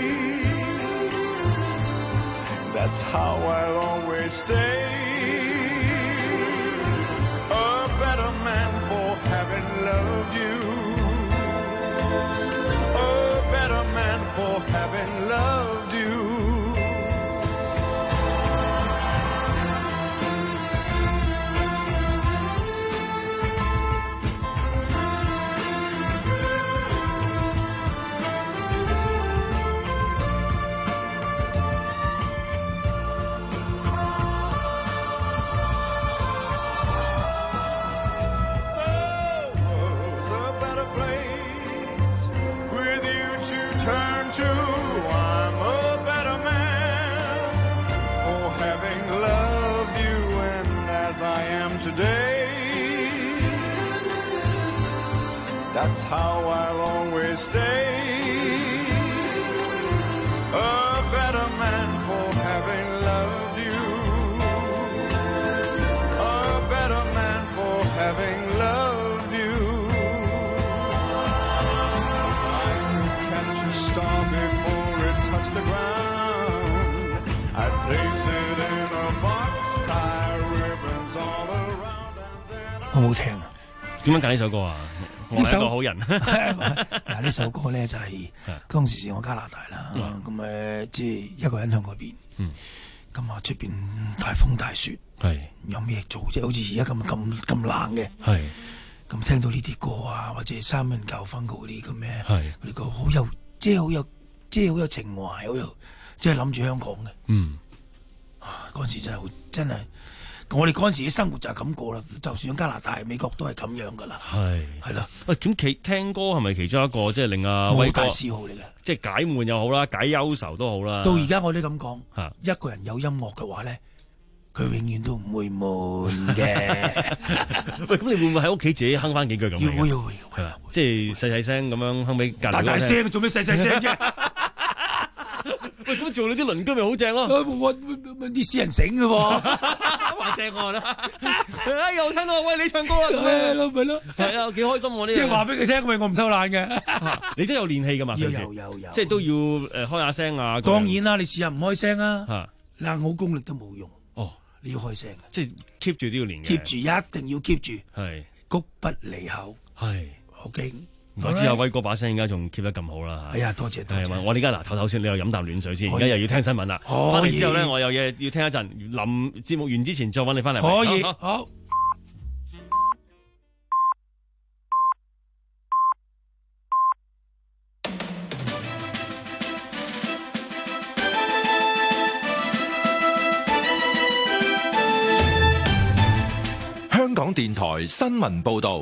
that's how I'll always stay. A better man for having loved you. A better man for having loved you. That's how I'll always stay. A better man for having loved you. A better man for having loved you. I could catch a star before it touched the ground. I'd place it in a box, tie ribbons all around, and then I... 好唔好聽啊？ 點樣揀呢首歌啊？我係一個好人。 嗱，呢首歌咧就係當時是我加拿大啦，咁誒即係一個人喺嗰邊，咁啊出邊大風大雪，有咩做啫？好似而家咁咁咁冷嘅，咁聽到呢啲歌啊，或者三人教訓嗰啲咁嘅，嗰啲歌好有，即係好有，即係好有情懷，好有，即係諗住香港嘅。嗯，嗰陣時真係好，真係。我哋嗰陣時嘅生活就係咁過啦，就算喺加拿大、美國都係咁樣噶啦。係係啦，喂，咁其聽歌係咪其中一個即係令阿威哥嗜好嚟嘅？ 即係解悶又好啦，解憂愁都好啦。 到而家我都咁講，一個人有音樂嘅話咧，佢永遠都唔會悶嘅。 喂，咁你會唔會喺屋企自己哼翻幾句咁？ 要會要會係啦，即係細細聲咁樣哼俾隔離。 大大聲做咩細細聲啫？ 喂，咁做你啲鄰居咪好正咯？ 我啲私人醒嘅喎， 話正我啦！哎，又聽到喂你唱歌啦， 係咯咪咯， 係啊，幾開心喎！呢即係話俾佢聽，因為我唔偷懶嘅。 你都有練氣噶嘛？ 有有有有， 即係都要誒開下聲啊！ 當然啦，你試下唔開聲啊！嗱，好功力都冇用。哦，你要開聲， 即係 keep 住都要練嘅。 keep 住一定要 keep 住， 係谷不離口。 係好勁。 我知阿威哥把聲而家仲 keep 得咁好啦。 係啊，多謝多謝。 我哋而家嗱唞唞先，你又飲啖暖水先。而家又要聽新聞啦。翻嚟之後咧，我有嘢要聽一陣。臨節目完之前再揾你翻嚟。 可以，好。 香港電台新聞報導。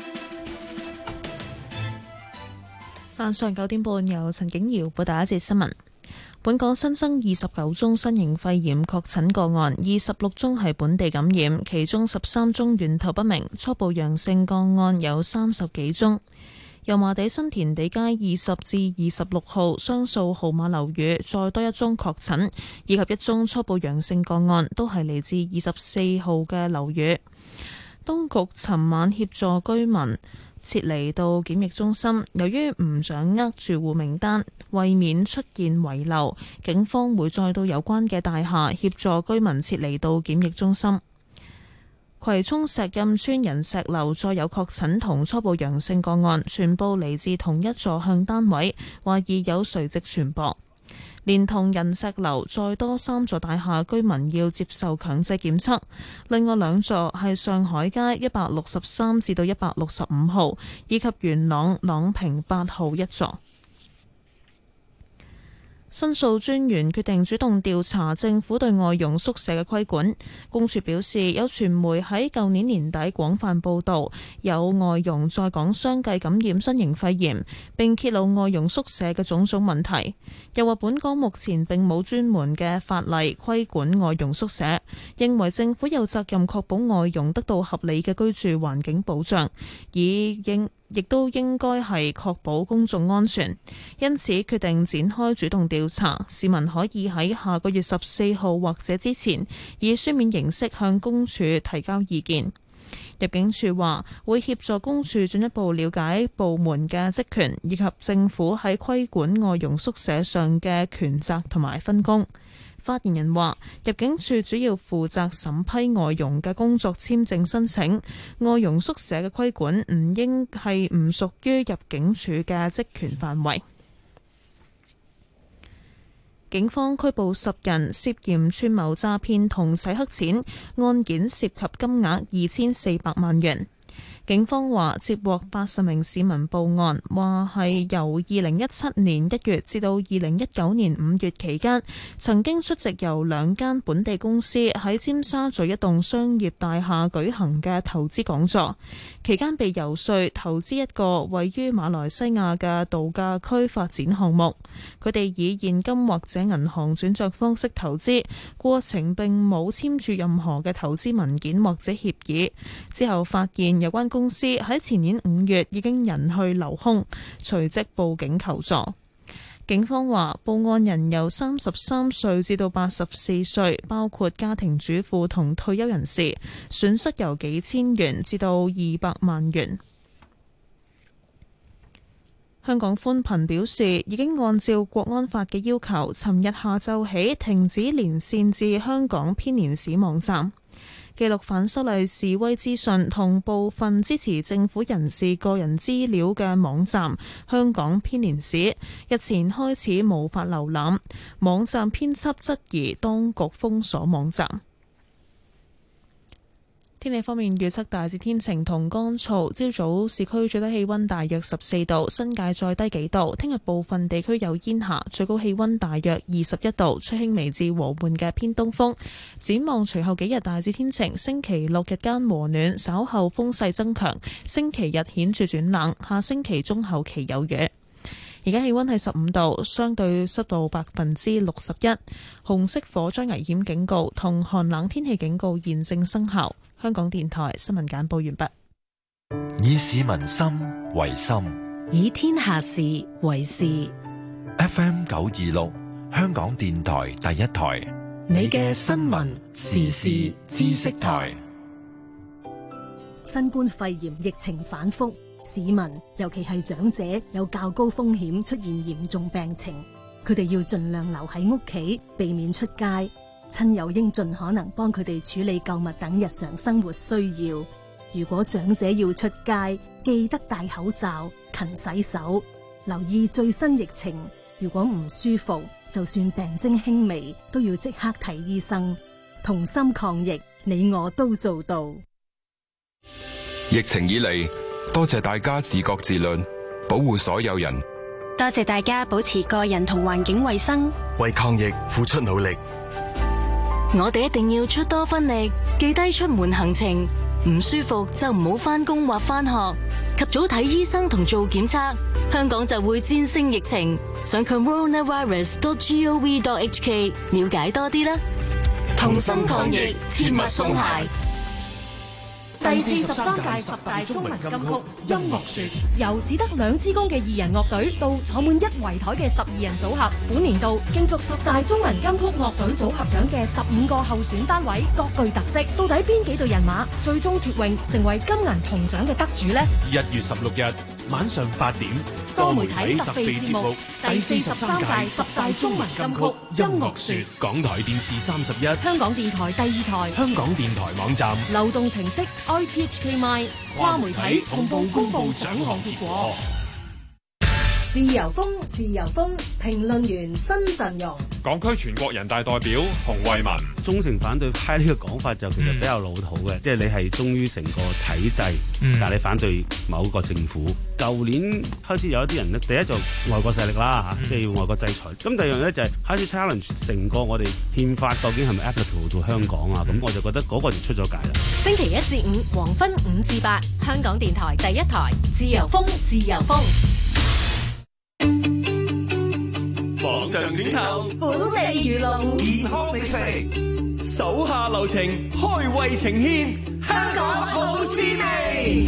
晚上九點半，由陳景瑤報道一節新聞。本港新增二十九宗新型肺炎確診個案，二十六宗係本地感染，其中十三宗源頭不明，初步陽性個案有三十幾宗。 油麻地新填地街二十至二十六號雙數號碼樓宇再多一宗確診，以及一宗初步陽性個案，都係嚟自二十四號嘅樓宇。當局尋晚協助居民撤離到檢疫中心，由於唔掌握住戶名單，為免出現遺漏，警方會再到有關嘅大廈協助居民撤離到檢疫中心。葵涌石蔭村仁石樓再有確診同初步陽性個案，全部嚟自同一座向單位，懷疑有垂直傳播。連同仁石樓再多三座大廈居民要接受強制檢測，另外兩座係上海街一百六十三至到一百六十五號，以及元朗朗屏八號一座。申訴專員決定主動調查政府對外傭宿舍嘅規管。公署表示，有傳媒喺舊年年底廣泛報導有外傭在港相繼感染新型肺炎，並揭露外傭宿舍嘅種種問題。又話本港目前並冇專門嘅法例規管外傭宿舍，認為政府有責任確保外傭得到合理嘅居住環境保障，以應亦都應該係確保公眾安全，因此決定展開主動調查。市民可以喺下個月十四號或者之前以書面形式向公署提交意見。入境處話會協助公署進一步了解部門嘅職權，以及政府喺規管外傭宿舍上嘅權責同埋分工。發言人話，入境處主要負責審批外傭嘅工作簽證申請，外傭宿舍嘅規管唔應係唔屬於入境處嘅職權範圍。警方拘捕十人涉嫌串謀詐騙同洗黑錢，案件涉及金額二千四百萬元。警方話接獲八十名市民報案，話係由二零一七年一月至到二零一九年五月期間，曾經出席由兩間本地公司喺尖沙咀一棟商業大廈舉行嘅投資講座，期間被游說投資一個位於馬來西亞嘅度假區發展項目。佢哋以現金或者銀行轉賬方式投資，過程並冇簽署任何嘅投資文件或者協議。之後發現有關公公司喺前年五月已經人去樓空，隨即報警求助。警方話，報案人由三十三歲至到八十四歲，包括家庭主婦同退休人士，損失由幾千元至到二百萬元。香港寬頻表示，已經按照國安法嘅要求，尋日下晝起停止連線至香港編年史網站。記錄反修例示威資訊同部分支持政府人士個人資料嘅網站香港編年史日前開始無法瀏覽，網站編輯質疑當局封鎖網站。天氣方面預測大致天晴同乾燥，朝早市區最低氣溫大約十四度，新界再低幾度。聽日部分地區有煙霞，最高氣溫大約二十一度，吹輕微至和緩嘅偏東風。展望隨後幾日大致天晴，星期六日間和暖，稍後風勢增強，星期日顯著轉冷，下星期中後期有雨。而家氣溫係十五度，相對濕度百分之六十一，紅色火災危險警告同寒冷天氣警告現正生效。香港電台新聞簡報完畢。 以市民心為心， 以天下事為事。 F M 九二六，香港電台第一台， 你嘅新聞時事知識台。 新冠肺炎疫情反覆，市民尤其係長者有較高風險出現嚴重病情，佢哋要盡量留喺屋企，避免出街。親友應盡可能幫佢哋處理購物等日常生活需要。如果長者要出街，記得戴口罩、勤洗手，留意最新疫情。如果唔舒服，就算病徵輕微，都要即刻睇醫生。同心抗疫，你我都做到。 疫情以嚟，多謝大家自覺自律，保護所有人。 多謝大家保持個人同環境衛生， 為抗疫付出努力。 我哋一定要出多分力，記低出門行程，唔舒服就唔好返工或返學，及早睇醫生同做檢測，香港就會戰勝疫情。上 coronavirus dot gov dot hk 了解多啲啦。 同心抗疫，切勿鬆懈。 第四十三屆十大中文金曲音樂說，由只得兩支公嘅二人樂隊到坐滿一圍台嘅十二人組合，本年度競逐十大中文金曲樂隊組合獎嘅十五個候選單位各具特色，到底邊幾隊人馬最終脫穎成為金銀銅獎嘅得主呢？ 一月十六日晚上八點， 多媒體特備節目第四十三屆十大中文金曲音樂說， 港台電視三十一， 香港電台第二台， 香港電台網站， 流動程式 I T H K My 跨媒體同步公布獎項結果。 自由風，自由風，評論員新陣容。 港區全國人大代表洪為民， 忠誠反對派呢個講法就其實比較老土嘅，即係、嗯、你係忠於成個體制，嗯、但係你反對某個政府。舊年開始有一啲人咧，第一就外國勢力啦嚇，即係、嗯、要外國制裁。咁第二樣咧就係開始 challenge 成個我哋憲法究竟係咪 applicable 到香港啊？咁、嗯、我就覺得嗰個就出咗界啦。 星期一至五黃昏五至八，香港電台第一台，自由風，自由風。 網上選購， 本地娛樂， 健康美食，手下留情，開胃呈獻，香港好滋味。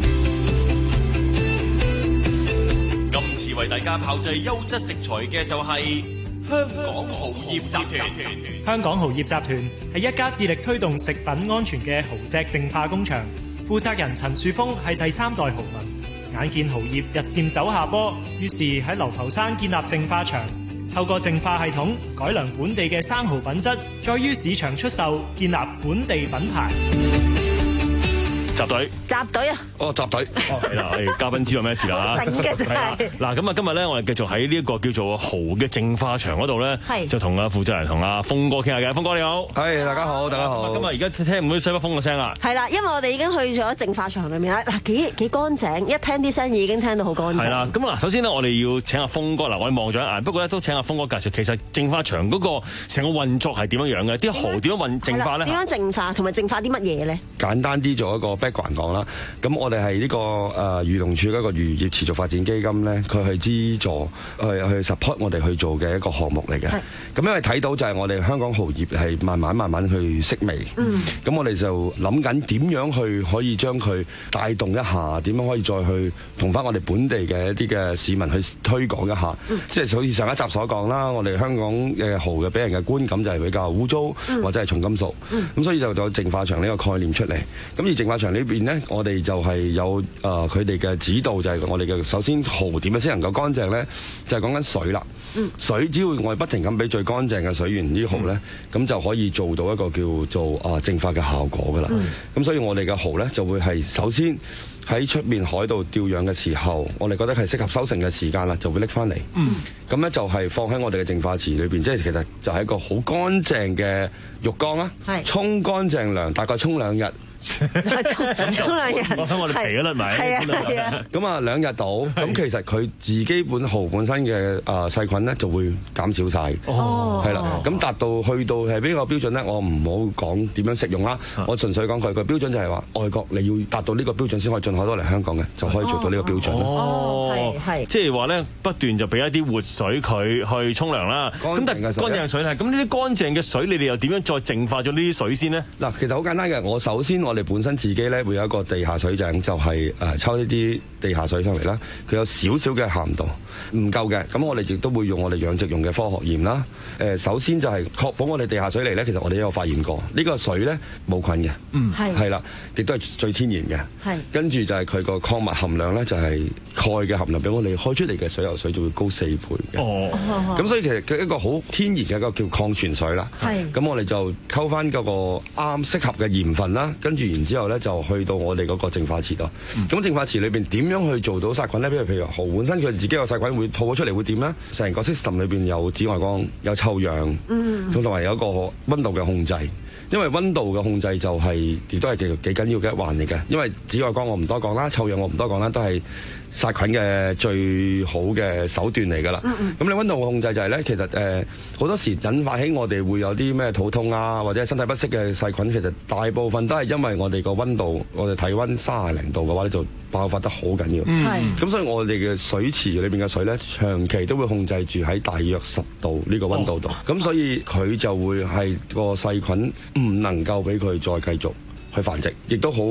今次為大家炮製優質食材嘅就係香港蠔業集團。 香港蠔業集團係一家致力推動食品安全嘅蠔隻淨化工場，負責人陳樹峰係第三代蠔民。眼見蠔業日漸走下坡，於是喺流浮山建立淨化場，透過淨化系統改良本地嘅生蠔品質，再於市場出售，建立本地品牌。 集隊， 集隊啊！ 哦，集隊，哦係啦，嘉賓知道咩事啦嚇？ 嘅真係。 嗱咁啊，今日咧我哋繼續喺呢一個叫做蠔嘅淨化場嗰度咧，就同阿負責人同阿峰哥傾下偈。峰哥你好， 係大家好，大家好。 咁啊，而家聽唔到西北風嘅聲啦。 係啦，因為我哋已經去咗淨化場裏面啦，嗱幾幾乾淨，一聽啲聲已經聽到好乾淨。 係啦，咁嗱，首先呢，我哋要請阿峰哥嗱，我哋望咗一眼，不過咧都請阿峰哥介紹，其實淨化場嗰個成個運作係點樣樣嘅？啲蠔點樣運淨化咧？ 點樣淨化同埋淨化啲乜嘢咧？ 簡單啲做一個 background 講啦。咁我哋係呢個誒漁農署嗰個漁業持續發展基金咧，佢去資助去去 support 我哋去做嘅一個項目嚟嘅。咁因為睇到就係我哋香港蠔業係慢慢慢慢去式微。嗯。咁我哋就諗緊點樣去可以將佢帶動一下，點樣可以再去同翻我哋本地嘅一啲嘅市民去推廣一下。嗯。即係好似上一集所講啦，我哋香港嘅蠔嘅俾人嘅觀感就係比較污糟，嗯、或者係重金屬。嗯。咁所以就有淨化場呢個概念出嚟。咁而淨化場呢邊咧，我哋就係有誒佢哋嘅指導，就係我哋嘅首先蠔點樣先能夠乾淨咧，就係講緊水啦。嗯、水只要我哋不停咁俾最乾淨嘅水源啲蠔咧，咁、嗯、就可以做到一個叫做啊淨化嘅效果噶啦。咁、嗯、所以我哋嘅蠔咧就會係首先喺出面海度釣養嘅時候，我哋覺得係適合收成嘅時間啦，就會拎翻嚟。咁咧、嗯、就係放喺我哋嘅淨化池裏邊，即係其實就係一個好乾淨嘅浴缸啦，沖乾淨涼，大概沖兩日。 沖兩日， 我睇我哋皮都甩埋。 係啊， 咁啊兩日到，咁其實佢自己本蠔本身嘅啊細菌咧就會減少晒。哦，係啦，咁達到去到係邊個標準咧？我唔好講點樣食用啦，我純粹講佢個標準就係話，外國你要達到呢個標準先可以進口到嚟香港嘅，就可以做到呢個標準。 哦，係， 即係話咧不斷就俾一啲活水佢去沖涼啦。咁但係乾淨水係，咁呢啲乾淨嘅水，你哋又點樣再淨化咗呢啲水先呢？ 嗱，其實好簡單嘅，我首先我哋本身自己咧會有一個地下水井，就係、是、誒、呃、抽呢啲地下水上嚟啦。佢有少少嘅鹹度，唔夠嘅，咁我哋亦都會用我哋養殖用嘅科學鹽啦。誒、呃，首先就係確保我哋地下水嚟咧，其實我哋都有發現過，呢、這個水咧冇菌嘅，嗯，係係啦，亦都係最天然嘅，係。跟住就係佢個礦物含量咧，就係鈣嘅含量比我哋開出嚟嘅水游水就會高四倍嘅。哦，咁所以其實佢一個好天然嘅一個叫礦泉水啦。係。咁我哋就溝翻嗰個啱適合嘅鹽分啦，跟住然之後咧就去到我哋嗰個淨化池度。咁、嗯、淨化池裏邊點樣去做到殺菌咧？譬如譬如蠔本身佢自己個細菌會吐咗出嚟會點咧？成個 system 裏邊有紫外光、有臭氧，嗯，同埋有一個溫度嘅控制。因為溫度嘅控制就係、是、亦都係幾幾緊要嘅一環嚟嘅。因為紫外光我唔多講啦，臭氧我唔多講啦，都係殺菌嘅最好嘅手段嚟㗎啦。咁、嗯嗯、你溫度嘅控制就係、是、咧，其實誒好、呃、多時引發起我哋會有啲咩肚痛啊，或者係身體不適嘅細菌，其實大部分都係因為我哋個溫度，我哋體溫三十零度嘅話咧就爆發得好緊要。係。咁所以我哋嘅水池裏邊嘅水咧，長期都會控制住喺大約十度呢個溫度度。咁、哦、所以佢就會係個細菌唔能夠俾佢再繼續去繁殖，亦都好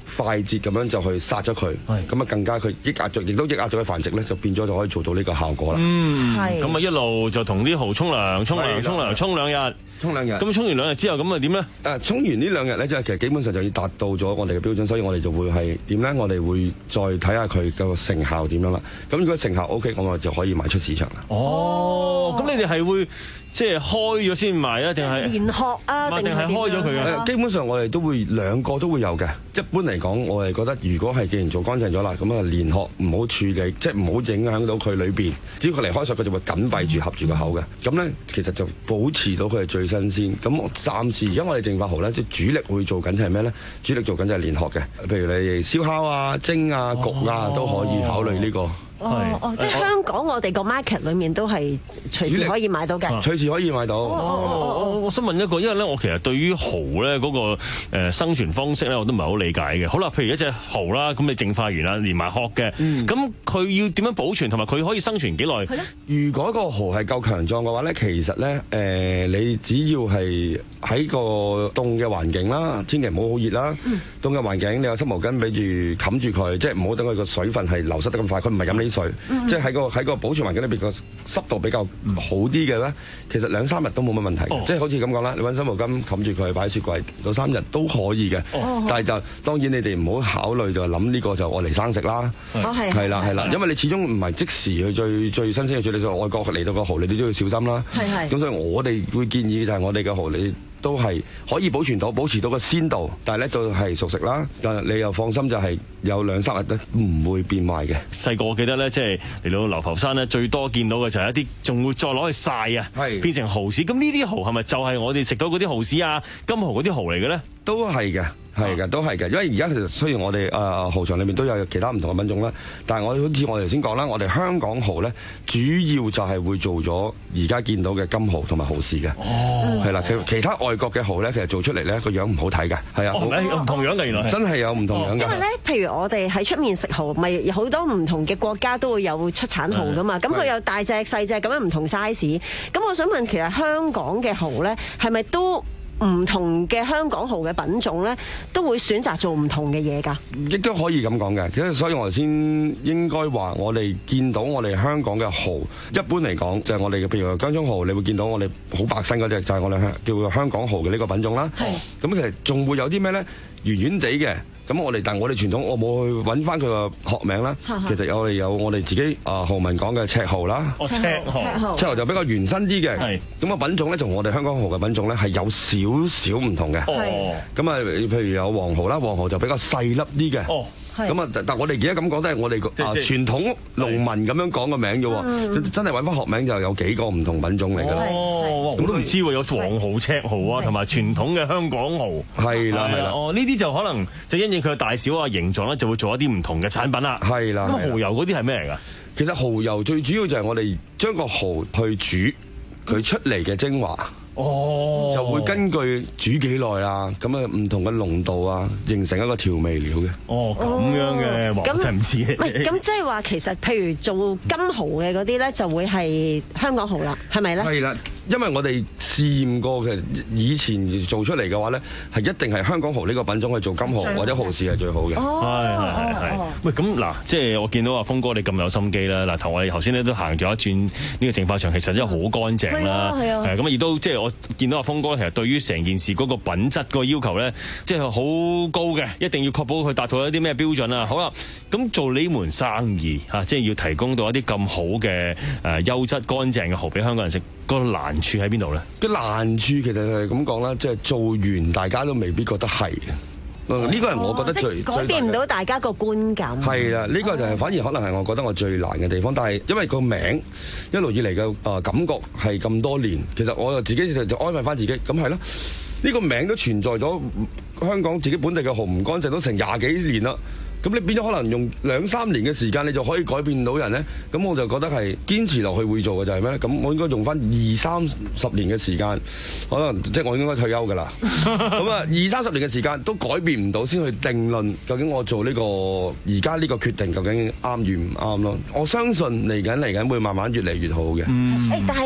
快捷咁樣就去殺咗佢，咁啊更加佢抑壓咗，亦都抑壓咗佢繁殖咧，就變咗就可以做到呢個效果啦。 嗯，咁啊一路就同啲蠔沖涼、沖涼、沖涼、沖兩日。 沖兩日， 咁沖完兩日之後，咁啊點咧？ 誒，沖完呢兩日咧，即係其實基本上就要達到咗我哋嘅標準，所以我哋就會係點咧？我哋會再睇下佢嘅成效點樣啦。咁如果成效 O K，咁我就可以賣出市場啦。 哦，咁你哋係會即係開咗先賣啊？定係連殼啊？ 定係開咗佢嘅？ 基本上我哋都會兩個都會有嘅。一般嚟講，我哋覺得如果係既然做乾淨咗啦，咁啊連殼唔好處理，即係唔好影響到佢裏邊。只要佢離開水，佢就會緊閉住合住個口嘅。咁咧，其實就保持到佢係最新鮮。咁暫時而家我哋淨化蠔咧，即係主力會做緊係咩咧？主力做緊就係連殼嘅，譬如你燒烤啊、蒸啊、焗啊，都可以考慮呢個。 哦哦，即係香港我哋個 market 裏面都係隨時可以買到嘅， 隨時可以買到。 哦哦我我想問一個，因為咧我其實對於蠔咧嗰個誒生存方式咧，我都唔係好理解嘅。好啦，譬如一隻蠔啦，咁你淨化完啦，連埋殼嘅，咁佢要點樣保存，同埋佢可以生存幾耐？ 如果個蠔係夠強壯嘅話咧，其實咧誒，你只要係喺個凍嘅環境啦，千祈唔好好熱啦。凍嘅環境，你有濕毛巾俾住冚住佢，即係唔好等佢個水分係流失得咁快。佢唔係飲呢水，即係喺個喺個保存環境裏邊個濕度比較好啲嘅咧，其實兩三日都冇乜問題嘅。即係好似咁講啦，你揾濕毛巾冚住佢擺喺雪櫃兩三日都可以嘅。但係就當然你哋唔好考慮就諗呢個就愛嚟生食啦。係啦係啦，因為你始終唔係即時去最最新鮮嘅處理，外國嚟到個蠔你哋都要小心啦。係係。咁所以我哋會建議就係我哋嘅蠔你都係可以保存到，保持到個鮮度，但係咧都係熟食啦。但係你又放心就係有兩三日都唔會變壞嘅。 細個我記得咧，即係嚟到流浮山咧，最多見到嘅就係一啲仲會再攞去曬啊，變成蠔豉。咁呢啲蠔係咪就係我哋食到嗰啲蠔豉啊、金蠔嗰啲蠔嚟嘅咧？ 都係嘅。係嘅，都係嘅，因為而家其實雖然我哋誒蠔場裏面都有其他唔同嘅品種啦，但係我好似我哋頭先講啦，我哋香港蠔咧主要就係會做咗而家見到嘅金蠔同埋蠔豉嘅。哦，係啦，其其他外國嘅蠔咧，其實做出嚟咧個樣唔好睇嘅。係啊， 唔同樣嘅原來真係有唔同樣嘅。 因為咧，譬如我哋喺出面食蠔，咪有好多唔同嘅國家都會有出產蠔噶嘛。咁佢有大隻細隻咁樣唔同 size。咁我想問，其實香港嘅蠔咧係咪都唔同嘅香港蠔嘅品種咧，都會選擇做唔同嘅嘢㗎？ 亦都可以咁講嘅，其實所以我哋先應該話，我哋見到我哋香港嘅蠔，一般嚟講就係我哋嘅，譬如姜葱蠔，你會見到我哋好白身嗰隻，就係我哋香叫做香港蠔嘅呢個品種啦。係。咁其實仲會有啲咩咧？圓圓地嘅。咁我哋，但係我哋傳統，我冇去揾翻佢個學名啦。其實我哋有我哋自己啊蠔民講嘅赤蠔啦。 哦，赤蠔。 赤蠔就比較圓身啲嘅。係。咁啊品種咧，同我哋香港蠔嘅品種咧係有少少唔同嘅。哦。咁啊，譬如有黃蠔啦，黃蠔就比較細粒啲嘅。哦。咁啊，但我哋而家咁講都係我哋啊傳統農民咁樣講個名啫喎，真係揾翻學名就有幾個唔同品種嚟㗎啦。 哦，咁都唔知喎，有黃蠔、赤蠔啊，同埋傳統嘅香港蠔。係啦，係啦。哦，呢啲就可能就因應佢嘅大小啊、形狀咧，就會做一啲唔同嘅產品啦。 係啦。 咁蠔油嗰啲係咩嚟㗎？ 其實蠔油最主要就係我哋將個蠔去煮，佢出嚟嘅精華。哦，就會根據煮幾耐啦，咁啊唔同嘅濃度啊，形成一個調味料嘅。 哦，咁樣嘅，哇，真係唔知。 唔係，咁即係話其實，譬如做金蠔嘅嗰啲咧，就會係香港蠔啦，係咪咧？ 係啦。因為我哋試驗過嘅，以前做出嚟嘅話咧，係一定係香港蠔呢個品種去做金蠔或者蠔豉係最好嘅。 係係係係。喂，咁嗱，即係我見到阿鋒哥你咁有心機啦。嗱，同我哋頭先咧都行咗一轉呢個淨化場，其實真係好乾淨啦。係啊。咁亦都即係我見到阿鋒哥其實對於成件事嗰個品質個要求咧，即係好高嘅，一定要確保佢達到一啲咩標準啊。好啦，咁做呢門生意嚇，即係要提供到一啲咁好嘅誒優質乾淨嘅蠔俾香港人食，個難處喺邊度咧？ 個難處其實係咁講啦，即係做完大家都未必覺得係。呢個係我覺得最、 哦、改變唔到大家個觀感。 係啦，呢、呢個就係反而可能係我覺得我最難嘅地方。但係因為個名一路以嚟嘅誒感覺係咁多年，其實我就自己就就安慰翻自己，咁係咯。呢個名都存在咗香港自己本地嘅蠔唔乾淨都成廿幾年啦。咁你變咗可能用兩三年嘅時間，你就可以改變到人咧。咁我就覺得係堅持落去會做嘅就係咩咧？咁我應該用翻二三十年嘅時間，可能即係我應該退休㗎啦。咁啊，二三十年嘅時間都改變唔到，先去定論究竟我做呢個而家呢個決定究竟啱與唔啱咯。我相信嚟緊嚟緊會慢慢越嚟越好嘅。 嗯。誒，但係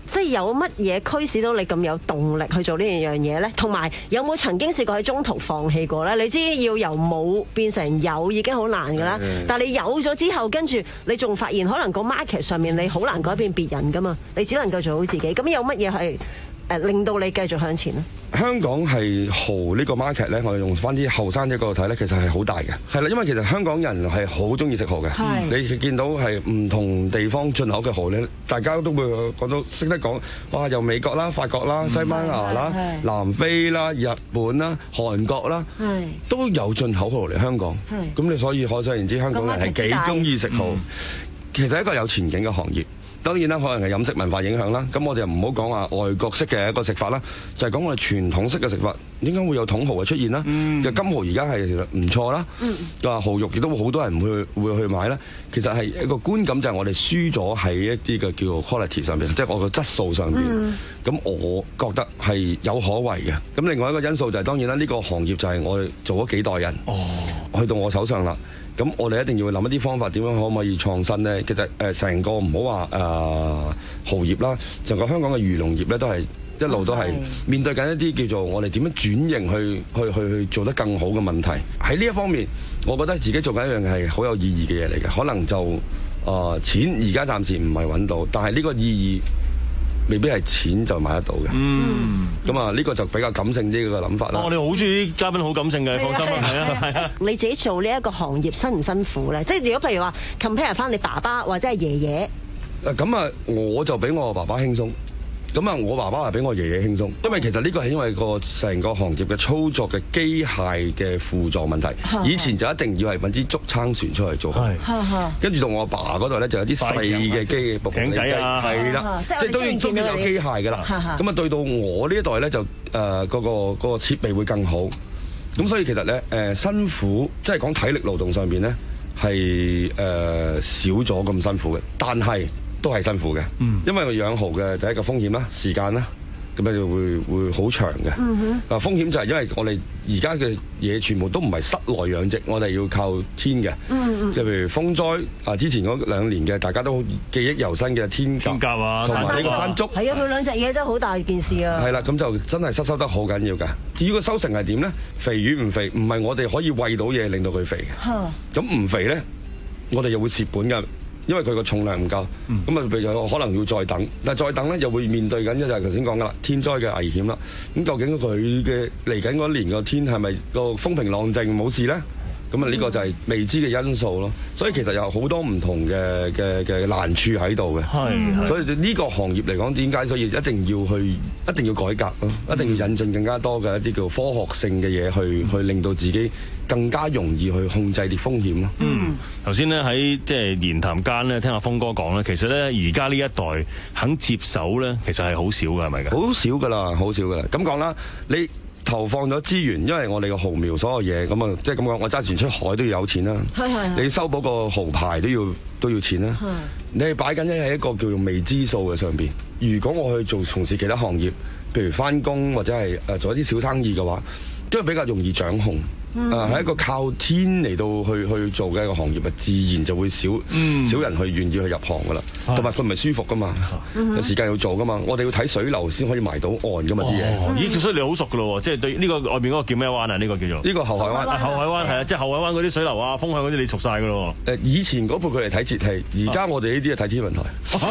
即係有乜嘢驅使到你咁有動力去做呢樣嘢呢？同埋有冇曾經試過喺中途放棄過呢？你知要由冇變成有已經好難㗎啦，嗯、但係你有咗之後，跟住你仲發現可能個 market 上面你好難改變別人㗎嘛，你只能夠做好自己。咁有乜嘢係誒令到你繼續向前呢？ 香港係蠔呢個 market 咧，我哋用翻啲後生仔角度睇咧，其實係好大嘅。係啦，因為其實香港人係好中意食蠔嘅。你見到係唔同地方進口嘅蠔咧，大家都會講到識得講，哇！由美國啦、法國啦、西班牙啦、南非啦、日本啦、韓國啦，都有進口蠔嚟香港。咁你所以可想而知，香港人係幾中意食蠔。嗯、其實係一個有前景嘅行業。當然啦，可能係飲食文化影響啦。咁我哋又唔好講話外國式嘅一個食法啦，就係、是、講我哋傳統式嘅食法。點解會有桶蠔嘅出現啦？嗯、金蠔而家係其實唔錯啦。話、嗯、蠔肉亦都好多人會會去買啦。其實係一個觀感，就係我哋輸咗喺一啲嘅叫做 quality 上邊，即係我個質素上邊。咁、嗯、我覺得係有可為嘅。咁另外一個因素就係、是、當然啦，呢、這個行業就係我哋做咗幾代人，哦、去到我手上啦。咁我哋一定要諗一啲方法，點樣可唔可以創新呢？其實誒，成、呃、個唔好話誒蠔業啦，成個香港嘅漁農業咧，都係一路都係面對緊一啲叫做我哋點樣轉型去去去去做得更好嘅問題。喺呢一方面，我覺得自己做緊一樣係好有意義嘅嘢嚟嘅。可能就誒、呃、錢而家暫時唔係揾到，但係呢個意義未必係錢就買得到嘅。嗯，咁啊，呢個就比較感性啲嘅諗法啦。我哋好中意嘉賓好感性嘅，放心啦，係啊，係啊。你自己做呢一個行業辛唔辛苦咧？即係如果譬如話 compare 翻你爸爸或者係爺爺，誒咁啊，我就比我爸爸輕鬆。咁啊，我爸爸係比我爺爺輕鬆，因為其實呢個係因為個成個行業嘅操作嘅機械嘅輔助問題。以前就一定要係揾支竹撐船出嚟做，跟住到我阿爸嗰度咧就有啲細嘅機艇仔啊，係啦，即係都要都要有機械㗎啦。咁啊，對到我呢一代咧就誒嗰個嗰個設備會更好。咁所以其實咧誒辛苦，即係講體力勞動上邊咧係誒少咗咁辛苦嘅，但係都係辛苦嘅，嗯、因為我養蠔嘅第一個風險啦、時間啦，咁樣就會會好長嘅。嗱、嗯、哼風險就係因為我哋而家嘅嘢全部都唔係室內養殖，我哋要靠天嘅。嗯、即係譬如風災啊，之前嗰兩年嘅大家都記憶猶新嘅天鴿啊，同埋呢個山竹。係啊，佢兩隻嘢真係好大件事啊。係啦，咁就真係失收得好緊要㗎。至於個收成係點咧？肥與唔肥，唔係我哋可以餵到嘢令到佢肥嘅。咁唔、嗯、肥咧，我哋又會蝕本㗎。因為佢個重量唔夠，咁啊譬如可能要再等，但係再等咧又會面對緊一就係頭先講噶啦，天災嘅危險啦。咁究竟佢嘅嚟緊嗰年個天係咪個風平浪靜冇事咧？咁啊呢個就係未知嘅因素咯。所以其實有好多唔同嘅嘅嘅難處喺度嘅。係，所以呢個行業嚟講，點解所以一定要去一定要改革咯？一定要引進更加多嘅一啲叫科學性嘅嘢去去令到自己更加容易去控制啲風險咯。嗯，頭先咧喺即係言談間咧，聽阿鋒哥講咧，其實咧而家呢一代肯接手咧，其實係好少㗎，係咪㗎？好少㗎啦，好少㗎啦。咁講啦，你投放咗資源，因為我哋個蠔苗所有嘢咁啊，即係咁講，我揸船出海都要有錢啦。係係。你收補個蠔牌都要都要錢啦。係。你係擺緊喺一個叫做未知數嘅上邊。如果我去做從事其他行業，譬如翻工或者係誒做一啲小生意嘅話，都係比較容易掌控。誒係、嗯、一個靠天嚟到去去做嘅一個行業，啊自然就會少、嗯、少人去願意去入行噶啦，同埋佢唔係舒服噶嘛，嗯、有時間要做噶嘛，我哋要睇水流先可以埋到岸噶嘛啲嘢。咦，所以你好熟噶咯喎，即係對呢個外邊嗰個叫咩灣啊？呢、呢個叫做呢個後海灣。後海灣係啊，即係後海灣嗰啲水流啊、風向嗰啲你熟晒噶咯喎。誒，以前嗰輩佢哋睇節氣，而家我哋呢啲係睇天文台。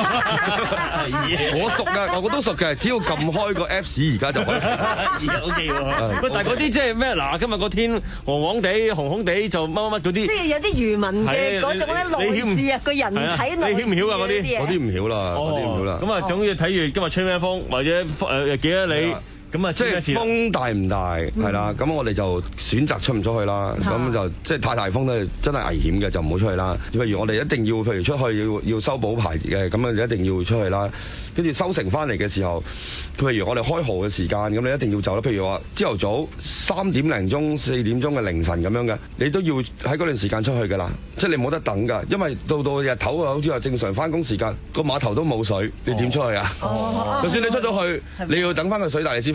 我熟㗎，我都熟嘅，只要撳開個 Apps 而家就可以。O K 喎。喂，但係嗰啲即係咩？嗱，今日個天黃黃地、紅紅地就乜乜乜嗰啲，即係有啲漁民嘅嗰種咧內字啊，個人體內。你曉唔曉啊？嗰啲嗰啲唔曉啦，嗰啲唔曉啦。咁啊，總之睇住今日吹咩風，或者誒幾多里。咁啊，即係風大唔大係啦？咁、嗯、我哋就選擇出唔出去啦。咁、嗯、就即係太大風咧，真係危險嘅，就唔好出去啦。譬如我哋一定要，譬如出去要要收補牌嘅，咁啊一定要出去啦。跟住收成翻嚟嘅時候，譬如我哋開蠔嘅時間，咁你一定要走啦。譬如話朝頭早三點零鐘、四點鐘嘅凌晨咁樣嘅，你都要喺嗰段時間出去㗎啦。即係你冇得等㗎，因為到到日頭啊，好似話正常翻工時間，個碼頭都冇水，你點出去啊？哦、就算你出咗去，你要等翻個水大你先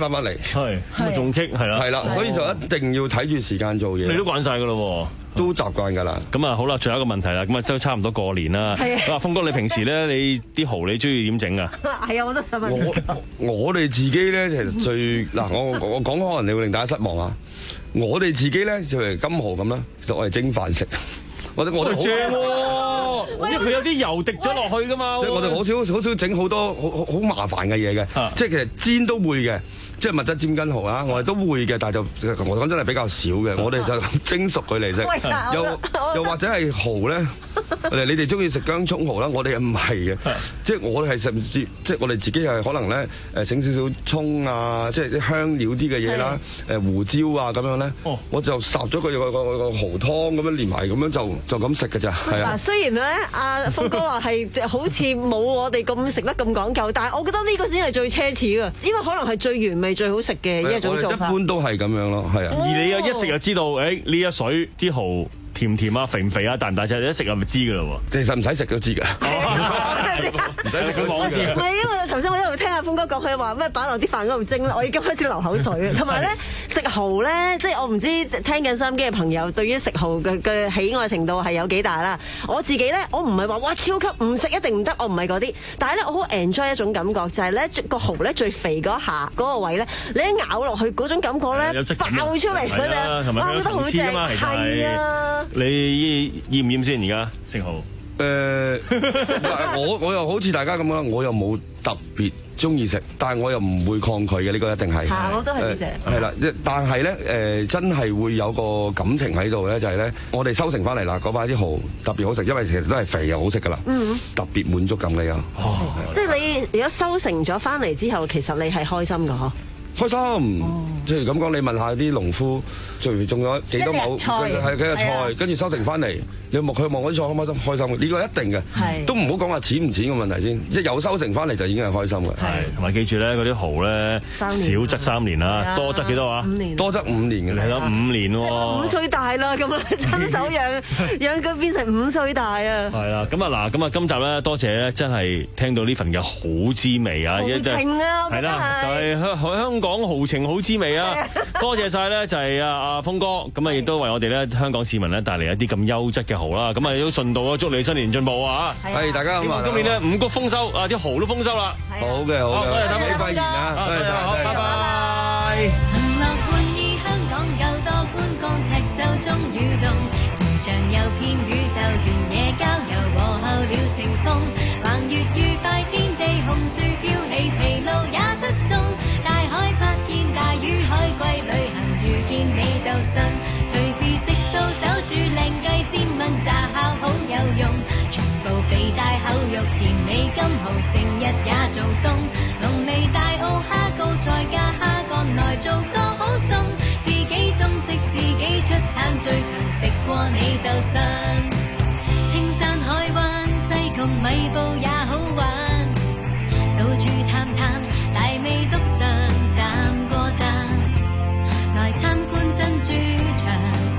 翻翻嚟， 係咁啊仲棘係啦， 係啦，所以就一定要睇住時間做嘢。 你都慣晒㗎咯喎， 都習慣㗎啦。 咁啊好啦，最後一個問題啦，咁啊都差唔多過年啦。咁啊，峰哥你平時咧你啲蠔你中意點整啊？ 係啊，我都想問。 我我哋自己咧其實最嗱，我我講可能你會令大家失望啊！我哋自己咧就係金蠔咁啦，其實我係蒸飯食。我哋我哋正喎，因為佢有啲油滴咗落去㗎嘛。 即係我哋好少好少整好多好好好麻煩嘅嘢嘅，即係其實煎都會嘅。即係蜜汁煎筋蠔啊，我哋都會嘅，但係就我講真係比較少嘅。我哋就蒸熟佢嚟食，又又或者係蠔咧。你哋中意食薑葱蠔啦，我哋唔係嘅，即係我哋係甚至即係我哋自己係可能咧誒整少少葱啊，即係啲香料啲嘅嘢啦，誒胡椒啊咁樣咧，我就烚咗佢個個個蠔湯咁樣連埋咁樣就就咁食㗎咋。係啊， 雖然咧阿峰哥話係好似冇我哋咁食得咁講究，但係我覺得呢個先係最奢侈㗎，因為可能係最原味最好食嘅一種做法。 一般都係咁樣咯，係啊。 而你又一食就知道，誒呢一水啲蠔甜唔甜啊，肥唔肥啊，大唔大隻，你一食就咪知㗎啦喎。 其實唔使食都知㗎，唔使食佢講知。 唔係因為頭先我一路聽阿峰哥講，佢話咩擺落啲飯嗰度蒸啦，我已經開始流口水。同埋咧食蠔咧，即係我唔知聽緊收音機嘅朋友對於食蠔嘅嘅喜愛程度係有幾大啦。我自己咧，我唔係話哇超級唔食一定唔得，我唔係嗰啲。但係咧，我好 enjoy 一種感覺，就係咧個蠔咧最肥嗰下嗰個位咧，你一咬落去嗰種感覺咧爆出嚟嗰隻，哇覺得好正，係啊！ 你厭唔厭先？而家食蠔？ 誒，我我又好似大家咁樣，我又冇特別中意食，但係我又唔會抗拒嘅，呢個一定係。 係，我都係呢隻。 係啦，但係咧誒，真係會有個感情喺度咧，就係咧，我哋收成翻嚟啦，嗰把啲蠔特別好食，因為其實都係肥又好食噶啦。嗯。特別滿足感嘅又。哦。 即係你如果收成咗翻嚟之後，其實你係開心㗎嗬？ 開心，即係咁講，你問下啲農夫，最種咗幾多畝，係幾隻菜，跟住收成翻嚟，你望佢望嗰啲菜開唔開心？開心嘅，呢個一定嘅，都唔好講話錢唔錢嘅問題先，即係有收成翻嚟就已經係開心嘅。 係，同埋記住咧，嗰啲蠔咧，少則三年啦，多則幾多啊？ 五年， 多則五年嘅， 係咯，五年喎。 五歲大啦，咁啊，親手養養佢變成五歲大啊！ 係啦，咁啊嗱，咁啊今集咧，多謝咧，真係聽到呢份嘅好滋味啊！ 豪情啊， 係啦，就係香香港豪情好滋味啊！多謝晒咧，就係阿阿峰哥，咁啊亦都為我哋咧香港市民咧帶嚟一啲咁優質嘅蠔啦，咁啊亦都順道啊祝你新年進步啊！ 係大家咁啊， 今年咧五穀豐收啊，啲蠔都豐收啦！ 好嘅，好嘅， 多謝大家拜年啊！多謝， 好，拜拜。 行樂滿意香港夠多觀光赤洲中雨動，圖像遊遍宇宙原野郊遊和候鳥成風，橫越愉快天地紅樹飄起疲勞也出眾，大海發現大魚海龜旅行遇見你就信，隨時食到走住靚雞煎炆炸烤好有用，全部肥大口肉甜美金蠔成日也做冬，龍尾大澳蝦膏再加蝦乾來做個好餸，自己種植自己出產最強，食過你就信。青山海灣西貢米埔也好玩，到處探探大美督上站過站，來參觀珍珠場。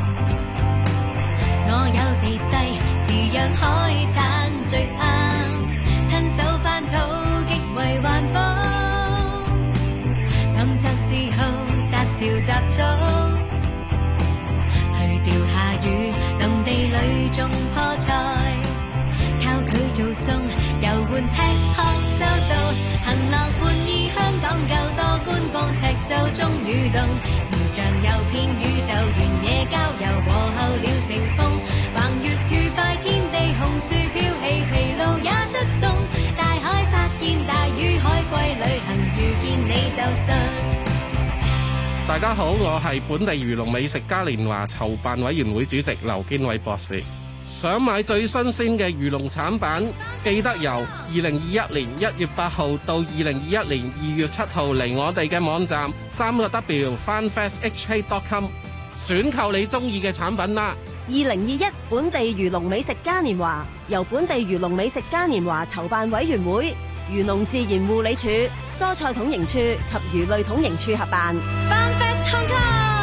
我有地勢，飼養海產最啱，親手翻土極為環保，動作嗜好摘條雜草，去釣下魚，農地裏種棵菜，靠佢做餸，遊玩吃喝收到，行樂滿意香港夠多觀光赤洲中雨動，如像遊遍宇宙原野郊遊和候鳥成風，橫越愉快天地紅樹飄起疲勞也出眾，大海發現大魚海龜旅行遇見你就信。 大家好，我係本地漁農美食嘉年華籌辦委員會主席劉堅偉博士。想買最新鮮嘅漁農產品，記得由二零二一年一月八號到二零二一年二月七號嚟我哋嘅網站三個 W farmfest h k dot com 選購你中意嘅產品啦。 二零二一本地漁農美食嘉年華由本地漁農美食嘉年華籌辦委員會、漁農自然護理署、蔬菜統營處及魚類統營處合辦。 Farmfest Hong Kong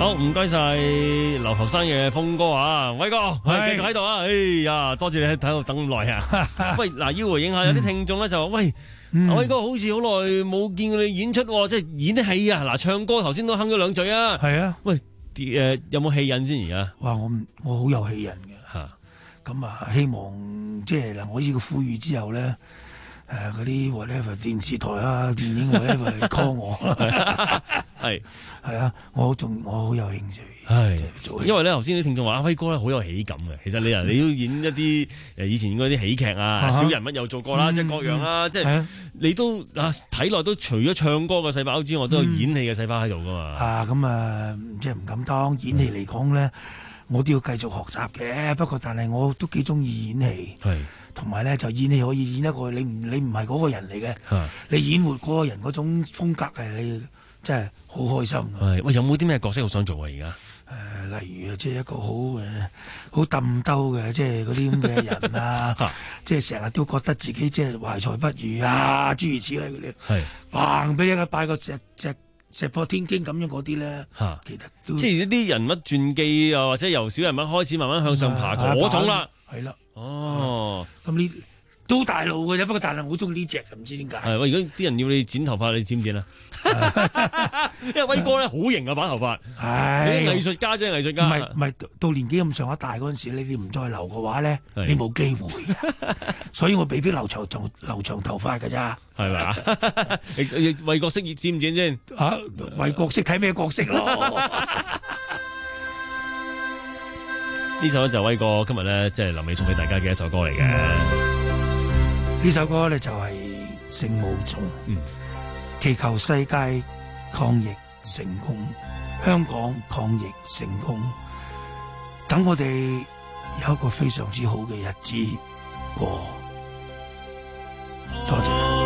好，唔該晒流頭山嘅峰哥啊，威哥，係繼續喺度啊！哎呀，多謝你喺度等咁耐啊！喂，嗱，要回應下有啲聽眾咧就話喂。阿威哥好似好耐冇見過你演出，即係演啲戲啊！嗱，唱歌頭先都哼咗兩句啊。係啊，喂，誒，有冇戲癮先而家？ 哇，我我好有戲癮嘅吓，咁啊，希望即係嗱，我呢個呼籲之後咧，誒，嗰啲 whatever 電視台啊、電影 whatever 嚟 call 我， 係係啊，我仲我好有興趣。 係，因為咧頭先啲聽眾話阿威哥咧好有喜感嘅，其實你啊，你都演一啲誒以前嗰啲喜劇啊，小人物又做過啦，即係各樣啦，即係你都啊睇落都除咗唱歌嘅細胞之外，都有演戲嘅細胞喺度噶嘛。啊，咁啊，即係唔敢當演戲嚟講咧，我都要繼續學習嘅。不過但係我都幾中意演戲，係同埋咧就演戲可以演一個你唔你唔係嗰個人嚟嘅，你演活嗰個人嗰種風格係你真係好開心。 係喂，有冇啲咩角色好想做啊？而家？ 誒、呃，例如啊，即係一個好誒，好揼兜嘅，即係嗰啲咁嘅人啊，即係成日都覺得自己即係懷才不遇啊，諸如此類嗰啲，係，砰俾你拜個石石石破天驚咁樣嗰啲咧，其實都即係一啲人物傳記啊，或者由小人物開始慢慢向上爬嗰種啦， 係啦， 哦， 咁呢都大路嘅啫，不過但係我好中意呢隻，唔知點解。 係喂，如果啲人要你剪頭髮，你剪唔剪啊？因為威哥咧好型啊，把頭髮。係藝術家啫，藝術家。 唔係唔係，到年紀咁上下大嗰陣時，你哋唔再留嘅話咧，你冇機會。所以我被逼留長長留長頭髮㗎咋。 係咪？威哥識剪唔剪先？ 啊，威哥識睇咩角色咯？ 呢首咧就威哥今日咧即係臨尾送俾大家嘅一首歌嚟嘅。 呢首歌咧就係聖母頌，嗯，祈求世界抗疫成功，香港抗疫成功，等我哋有一個非常之好嘅日子過。多謝。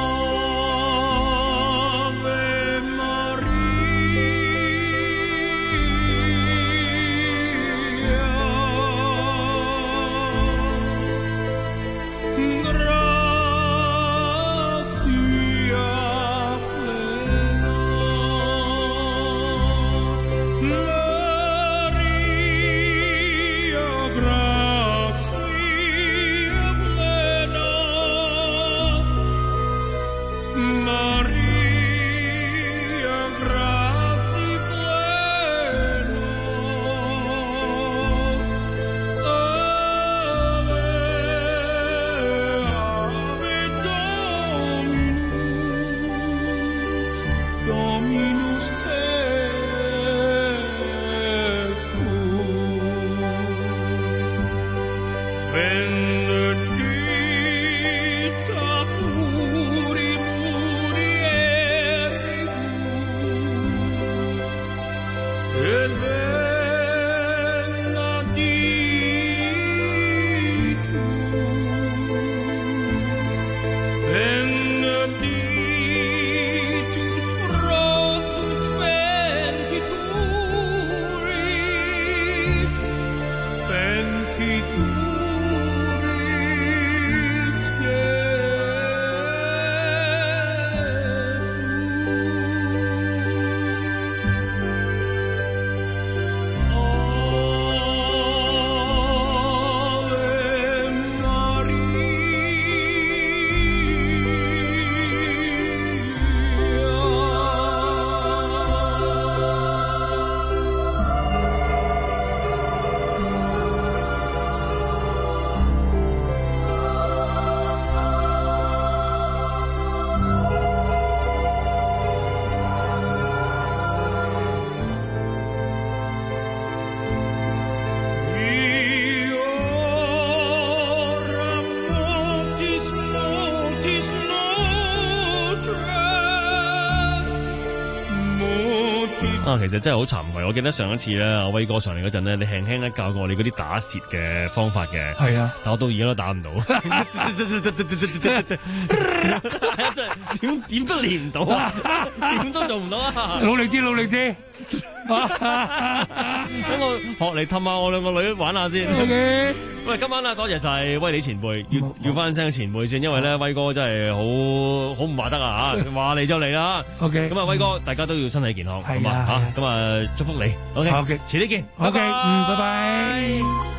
啊，其實真係好慚愧。我記得上一次咧，阿威哥上嚟嗰陣咧，你輕輕咧教過我哋嗰啲打舌嘅方法嘅。係啊，但我到而家都打唔到。真係點點都練唔到啊，點都做唔到啊！ 努力啲，努力啲。 等我學嚟氹下我兩個女玩下先。 OK。 喂，今晚啊，多謝晒威利前輩，要要翻聲前輩先，因為咧威哥真係好好唔話得啊嚇，話嚟就嚟啦。 OK。 咁啊，威哥，大家都要身體健康，好嘛嚇？咁啊，祝福你。OK。OK。遲啲見。 OK。嗯，拜拜。